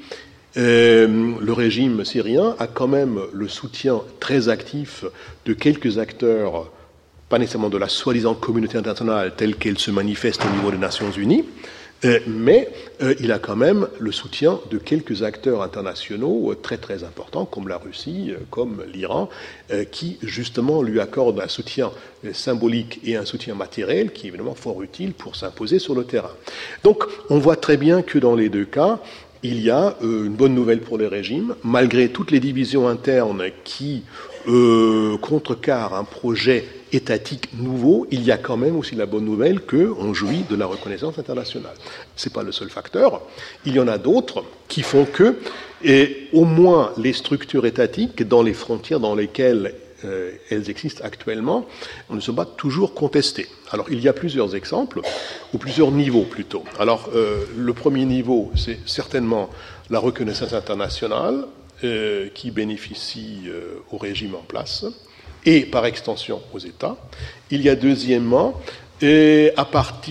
Speaker 4: Le régime syrien a quand même le soutien très actif de quelques acteurs, pas nécessairement de la soi-disant communauté internationale telle qu'elle se manifeste au niveau des Nations Unies, mais il a quand même le soutien de quelques acteurs internationaux très très importants, comme la Russie, comme l'Iran, qui justement lui accordent un soutien symbolique et un soutien matériel qui est évidemment fort utile pour s'imposer sur le terrain. Donc on voit très bien que dans les deux cas, il y a une bonne nouvelle pour les régimes, malgré toutes les divisions internes qui contrecarrent un projet étatique nouveau, il y a quand même aussi la bonne nouvelle qu'on jouit de la reconnaissance internationale. Ce n'est pas le seul facteur. Il y en a d'autres qui font que, au moins les structures étatiques, dans les frontières dans lesquelles elles existent actuellement, ne sont pas toujours contestées. Alors, il y a plusieurs exemples, ou plusieurs niveaux plutôt. Alors, le premier niveau, c'est certainement la reconnaissance internationale qui bénéficie au régime en place, et par extension aux États. Il y a deuxièmement, à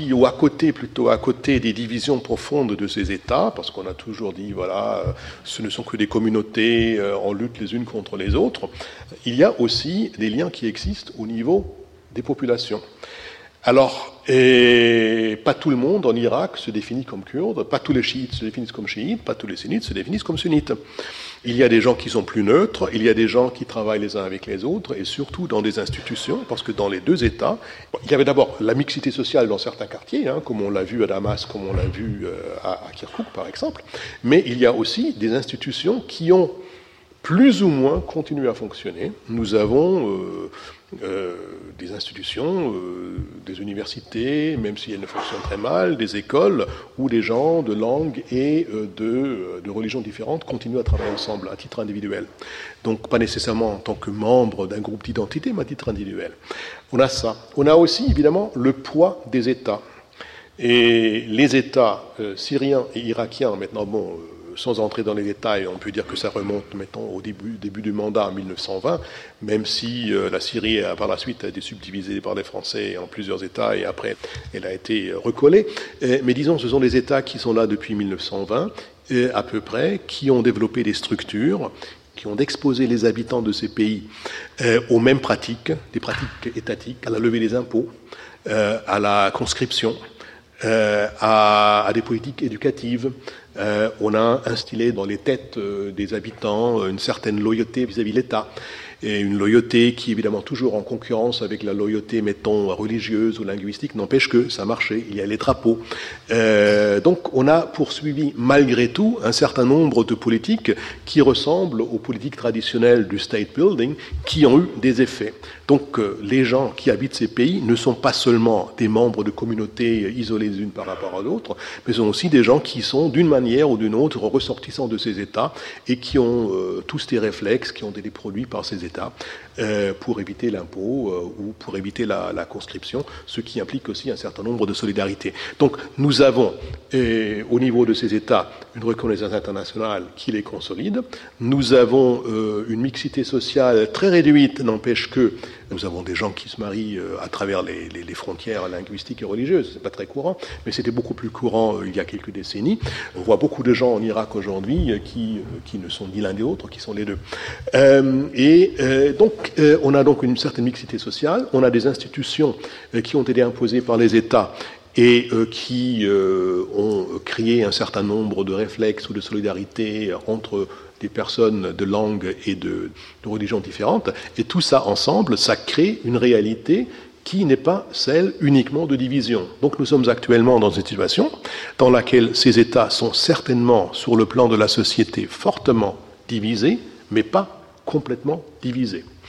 Speaker 4: côté des divisions profondes de ces États, parce qu'on a toujours dit, voilà, ce ne sont que des communautés en lutte les unes contre les autres, il y a aussi des liens qui existent au niveau des populations. Alors, pas tout le monde en Irak se définit comme kurde, pas tous les chiites se définissent comme chiites, pas tous les sunnites se définissent comme sunnites. Il y a des gens qui sont plus neutres, il y a des gens qui travaillent les uns avec les autres, et surtout dans des institutions, parce que dans les deux États, il y avait d'abord la mixité sociale dans certains quartiers, comme on l'a vu à Damas, comme on l'a vu à Kirkouk par exemple, mais il y a aussi des institutions qui ont plus ou moins continué à fonctionner. Nous avons des institutions, des universités, même si elles ne fonctionnent très mal, des écoles où des gens de langue et de religions différentes continuent à travailler ensemble à titre individuel. Donc pas nécessairement en tant que membre d'un groupe d'identité, mais à titre individuel. On a ça. On a aussi évidemment le poids des États. Et les États syriens et irakiens, maintenant sans entrer dans les détails, on peut dire que ça remonte maintenant au début du mandat en 1920, même si la Syrie par la suite a été subdivisée par les Français en plusieurs États et après elle a été recollée. Mais disons, ce sont des États qui sont là depuis 1920 à peu près, qui ont développé des structures, qui ont exposé les habitants de ces pays aux mêmes pratiques, des pratiques étatiques, à la levée des impôts, à la conscription, à des politiques éducatives. On a instillé dans les têtes des habitants une certaine loyauté vis-à-vis de l'État, et une loyauté qui est évidemment toujours en concurrence avec la loyauté, mettons, religieuse ou linguistique, n'empêche que ça marchait, il y a les drapeaux. Donc on a poursuivi malgré tout un certain nombre de politiques qui ressemblent aux politiques traditionnelles du state building, qui ont eu des effets. Donc les gens qui habitent ces pays ne sont pas seulement des membres de communautés isolées les unes par rapport à l'autre, mais sont aussi des gens qui sont d'une manière ou d'une autre ressortissants de ces États et qui ont tous des réflexes qui ont été produits par ces États pour éviter l'impôt ou pour éviter la conscription, ce qui implique aussi un certain nombre de solidarités. Donc nous avons au niveau de ces États une reconnaissance internationale qui les consolide. Nous avons une mixité sociale très réduite, n'empêche que nous avons des gens qui se marient à travers les frontières linguistiques et religieuses. C'est pas très courant, mais c'était beaucoup plus courant il y a quelques décennies. On voit beaucoup de gens en Irak aujourd'hui qui ne sont ni l'un ni l'autre, qui sont les deux. Donc, on a donc une certaine mixité sociale. On a des institutions qui ont été imposées par les États et qui ont créé un certain nombre de réflexes ou de solidarité entre des personnes de langue et de religions différentes. Et tout ça ensemble, ça crée une réalité qui n'est pas celle uniquement de division. Donc nous sommes actuellement dans une situation dans laquelle ces États sont certainement, sur le plan de la société, fortement divisés, mais pas complètement divisés.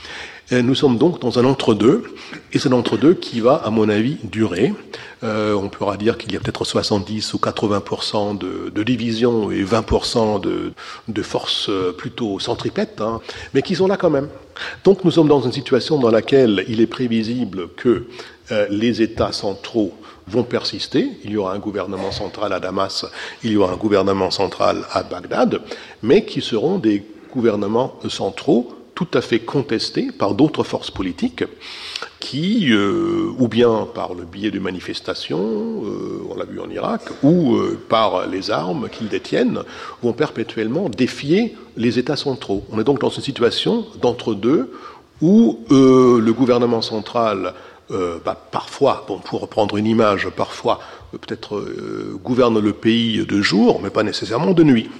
Speaker 4: Nous sommes donc dans un entre-deux, et c'est un entre-deux qui va, à mon avis, durer. On pourra dire qu'il y a peut-être 70 ou 80% de divisions et 20% de forces plutôt centripètes, mais qui sont là quand même. Donc nous sommes dans une situation dans laquelle il est prévisible que les États centraux vont persister. Il y aura un gouvernement central à Damas, il y aura un gouvernement central à Bagdad, mais qui seront des gouvernements centraux tout à fait contestés par d'autres forces politiques qui, ou bien par le biais de manifestations, on l'a vu en Irak, ou par les armes qu'ils détiennent, vont perpétuellement défier les États centraux. On est donc dans une situation d'entre-deux où le gouvernement central parfois, pour reprendre une image, parfois peut-être gouverne le pays de jour, mais pas nécessairement de nuit.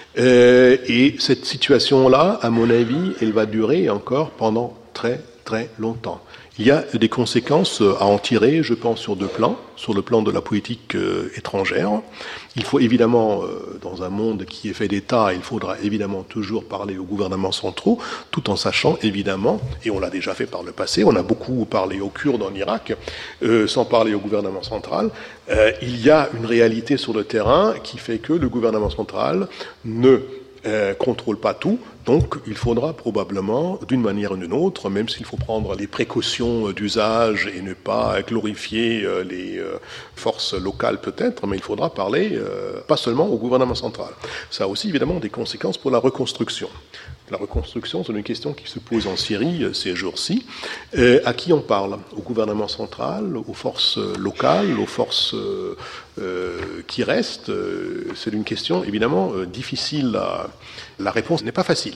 Speaker 4: Et cette situation-là, à mon avis, elle va durer encore pendant très très longtemps. Il y a des conséquences à en tirer, je pense, sur deux plans. Sur le plan de la politique étrangère, il faut évidemment, dans un monde qui est fait d'États, il faudra évidemment toujours parler aux gouvernements centraux, tout en sachant évidemment, et on l'a déjà fait par le passé, on a beaucoup parlé aux Kurdes en Irak, sans parler au gouvernement central, il y a une réalité sur le terrain qui fait que le gouvernement central ne contrôle pas tout, donc il faudra probablement, d'une manière ou d'une autre, même s'il faut prendre les précautions d'usage et ne pas glorifier les forces locales peut-être, mais il faudra parler pas seulement au gouvernement central. Ça a aussi évidemment des conséquences pour la reconstruction. La reconstruction, c'est une question qui se pose en Syrie ces jours-ci. À qui on parle ? Au gouvernement central, aux forces locales, aux forces qui restent ? C'est une question évidemment difficile. La réponse n'est pas facile.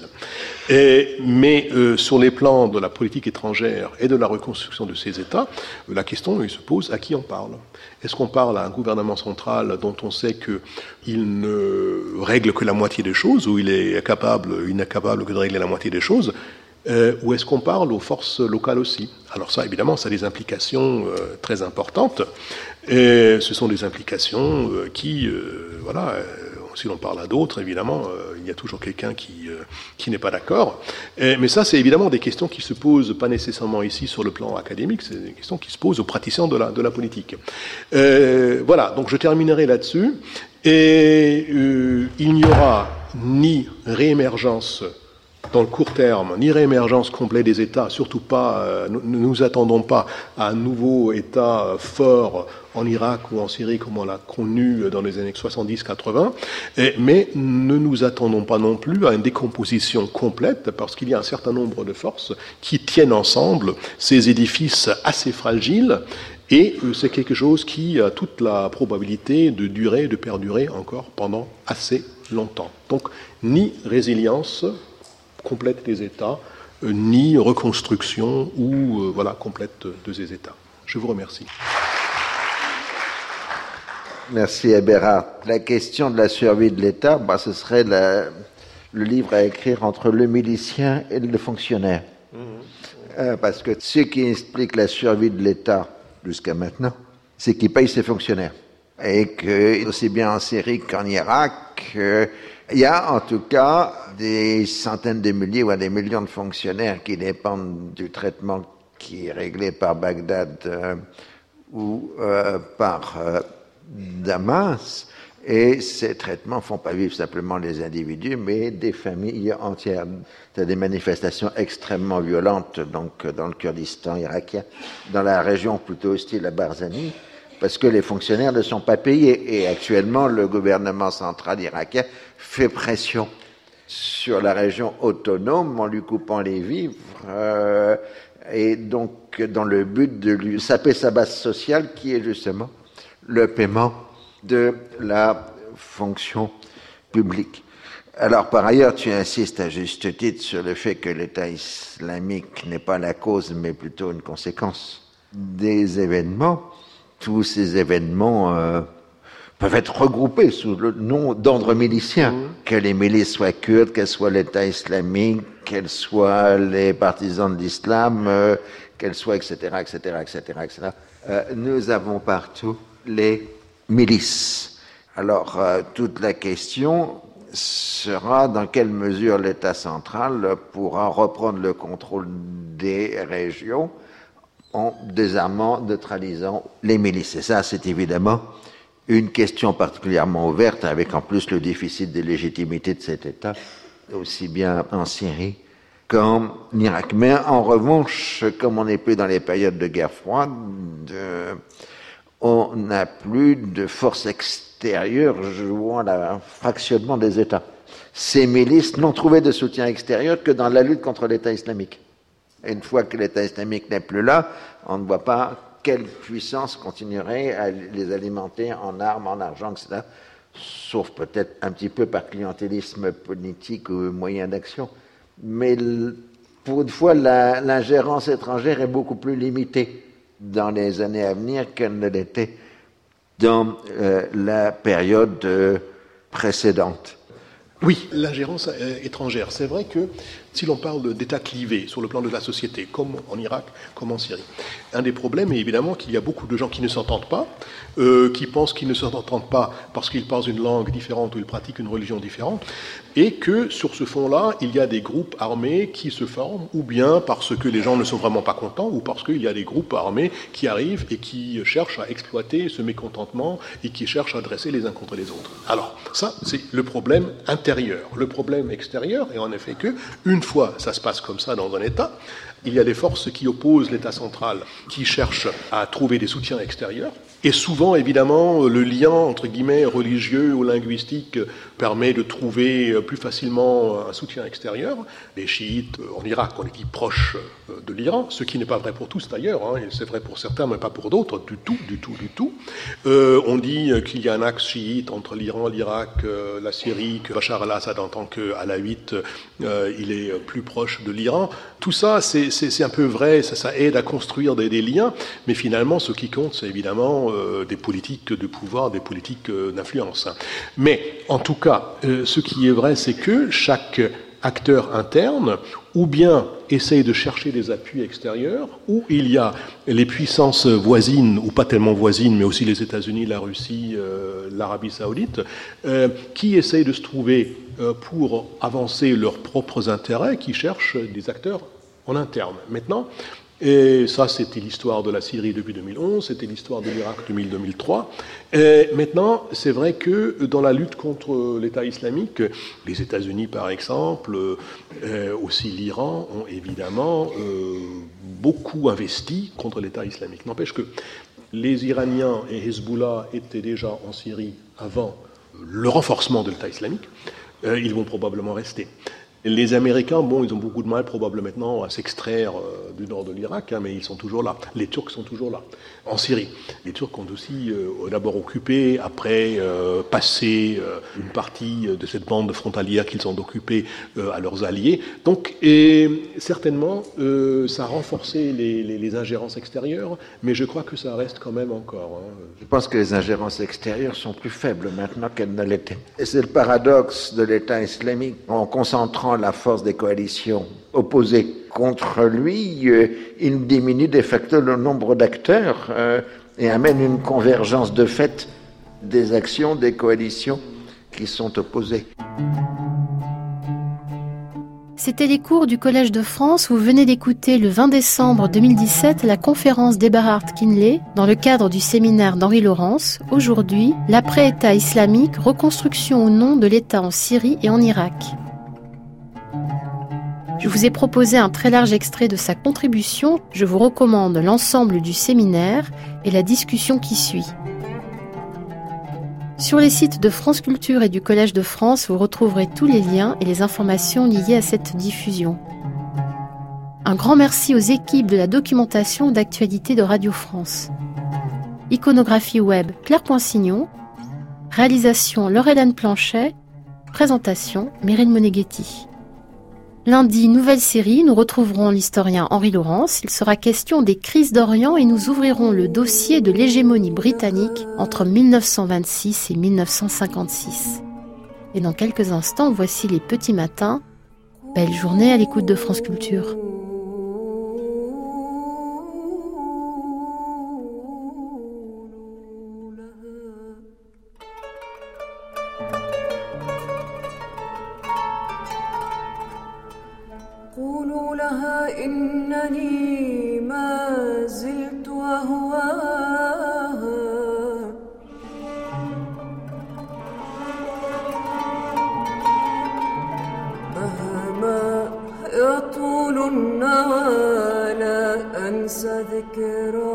Speaker 4: Mais sur les plans de la politique étrangère et de la reconstruction de ces États, la question se pose à qui on parle. Est-ce qu'on parle à un gouvernement central dont on sait qu'il ne règle que la moitié des choses, ou il est incapable que de régler la moitié des choses, ou est-ce qu'on parle aux forces locales aussi ? Alors ça, évidemment, ça a des implications très importantes. Et ce sont des implications qui, si l'on parle à d'autres, évidemment, il y a toujours quelqu'un qui n'est pas d'accord. Mais ça, c'est évidemment des questions qui se posent pas nécessairement ici sur le plan académique, c'est des questions qui se posent aux praticiens de la politique. Voilà, donc je terminerai là-dessus. Et il n'y aura ni réémergence dans le court terme, ni réémergence complète des États, surtout pas, ne nous attendons pas à un nouveau État fort en Irak ou en Syrie comme on l'a connu dans les années 70-80, mais ne nous attendons pas non plus à une décomposition complète, parce qu'il y a un certain nombre de forces qui tiennent ensemble ces édifices assez fragiles, et c'est quelque chose qui a toute la probabilité de durer, de perdurer encore pendant assez longtemps. Donc, ni résilience complète des États, ni reconstruction ou complète de ces États. Je vous remercie.
Speaker 3: Merci Eberhard. La question de la survie de l'État, ce serait le livre à écrire entre le milicien et le fonctionnaire. Parce que ce qui explique la survie de l'État jusqu'à maintenant, c'est qu'il paye ses fonctionnaires. Et que, aussi bien en Syrie qu'en Irak, il y a en tout cas des centaines de milliers ou des millions de fonctionnaires qui dépendent du traitement qui est réglé par Bagdad ou par Damas, et ces traitements ne font pas vivre simplement les individus, mais des familles entières. Il y a des manifestations extrêmement violentes donc, dans le Kurdistan irakien, dans la région plutôt hostile à Barzani, parce que les fonctionnaires ne sont pas payés. Et actuellement, le gouvernement central irakien fait pression sur la région autonome en lui coupant les vivres, et donc dans le but de lui saper sa base sociale qui est justement le paiement de la fonction publique. Alors, par ailleurs, tu insistes à juste titre sur le fait que l'État islamique n'est pas la cause, mais plutôt une conséquence des événements. Tous ces événements peuvent être regroupés sous le nom d'ordre milicien, que les milices soient kurdes, qu'elles soient l'État islamique, qu'elles soient les partisans de l'islam, qu'elles soient, etc., etc., etc., etc. Nous avons partout les milices. Alors, toute la question, sera dans quelle mesure l'État central pourra reprendre le contrôle des régions en désarmant, neutralisant les milices. Et ça, c'est évidemment une question particulièrement ouverte, avec en plus le déficit de légitimité de cet État, aussi bien en Syrie qu'en Irak. Mais en revanche, comme on n'est plus dans les périodes de guerre froide, on n'a plus de force extérieure jouant le fractionnement des États. Ces milices n'ont trouvé de soutien extérieur que dans la lutte contre l'État islamique. Et une fois que l'État islamique n'est plus là, on ne voit pas quelle puissance continuerait à les alimenter en armes, en argent, etc. Sauf peut-être un petit peu par clientélisme politique ou moyen d'action. Mais pour une fois, l'ingérence étrangère est beaucoup plus limitée dans les années à venir qu'elle ne l'était dans la période précédente.
Speaker 4: Oui, l'ingérence étrangère. C'est vrai que si l'on parle d'États clivés sur le plan de la société, comme en Irak, comme en Syrie, un des problèmes est évidemment qu'il y a beaucoup de gens qui ne s'entendent pas, qui pensent qu'ils ne s'entendent pas parce qu'ils parlent une langue différente ou ils pratiquent une religion différente, et que sur ce fond-là, il y a des groupes armés qui se forment, ou bien parce que les gens ne sont vraiment pas contents, ou parce qu'il y a des groupes armés qui arrivent et qui cherchent à exploiter ce mécontentement et qui cherchent à dresser les uns contre les autres. Alors, ça, c'est le problème intérieur. Le problème extérieur est en effet que, une fois ça se passe comme ça dans un État, il y a des forces qui opposent l'État central, qui cherchent à trouver des soutiens extérieurs. Et souvent, évidemment, le lien, entre guillemets, religieux ou linguistique permet de trouver plus facilement un soutien extérieur. Les chiites, en Irak, on est dit proches de l'Iran, ce qui n'est pas vrai pour tous d'ailleurs, hein, et c'est vrai pour certains, mais pas pour d'autres, du tout. On dit qu'il y a un axe chiite entre l'Iran, l'Irak, la Syrie, que Bachar al-Assad, en tant qu'alawite, il est plus proche de l'Iran. Tout ça, c'est un peu vrai, ça aide à construire des liens, mais finalement, ce qui compte, c'est évidemment des politiques de pouvoir, des politiques d'influence. Mais en tout cas, ce qui est vrai, c'est que chaque acteur interne, ou bien essaye de chercher des appuis extérieurs, ou il y a les puissances voisines, ou pas tellement voisines, mais aussi les États-Unis, la Russie, l'Arabie Saoudite, qui essayent de se trouver pour avancer leurs propres intérêts, qui cherchent des acteurs en interne. Maintenant, et ça, c'était l'histoire de la Syrie depuis 2011, c'était l'histoire de l'Irak depuis 2003. Et maintenant, c'est vrai que dans la lutte contre l'État islamique, les États-Unis, par exemple, aussi l'Iran, ont évidemment beaucoup investi contre l'État islamique. N'empêche que les Iraniens et Hezbollah étaient déjà en Syrie avant le renforcement de l'État islamique. Ils vont probablement rester. Les Américains, bon, ils ont beaucoup de mal probablement maintenant à s'extraire du nord de l'Irak, hein, mais ils sont toujours là. Les Turcs sont toujours là, en Syrie. Les Turcs ont aussi d'abord occupé, après passé une partie de cette bande frontalière qu'ils ont occupée à leurs alliés. Donc, certainement, ça a renforcé les ingérences extérieures, mais je crois que ça reste quand même encore. Hein.
Speaker 3: Je pense que les ingérences extérieures sont plus faibles maintenant qu'elles ne l'étaient. Et c'est le paradoxe de l'État islamique. En concentrant la force des coalitions opposées contre lui, il diminue de facto le nombre d'acteurs et amène une convergence de fait des actions des coalitions qui sont opposées.
Speaker 2: C'était les cours du Collège de France. Vous venez d'écouter le 20 décembre 2017 la conférence d'Eberhard Kienle dans le cadre du séminaire d'Henri Laurens. Aujourd'hui, l'après-État islamique, reconstruction ou non de l'État en Syrie et en Irak. Je vous ai proposé un très large extrait de sa contribution. Je vous recommande l'ensemble du séminaire et la discussion qui suit. Sur les sites de France Culture et du Collège de France, vous retrouverez tous les liens et les informations liées à cette diffusion. Un grand merci aux équipes de la documentation d'actualité de Radio France. Iconographie web Claire Poinsignon. Réalisation Laure-Hélène Planchet. Présentation Meryl Moneghetti. Lundi, nouvelle série, nous retrouverons l'historien Henri Laurens. Il sera question des crises d'Orient et nous ouvrirons le dossier de l'hégémonie britannique entre 1926 et 1956. Et dans quelques instants, voici les petits matins. Belle journée à l'écoute de France Culture.
Speaker 6: يقول لها إنني ما زلت أهواها مهما يطول النوى لا أنسى ذكرها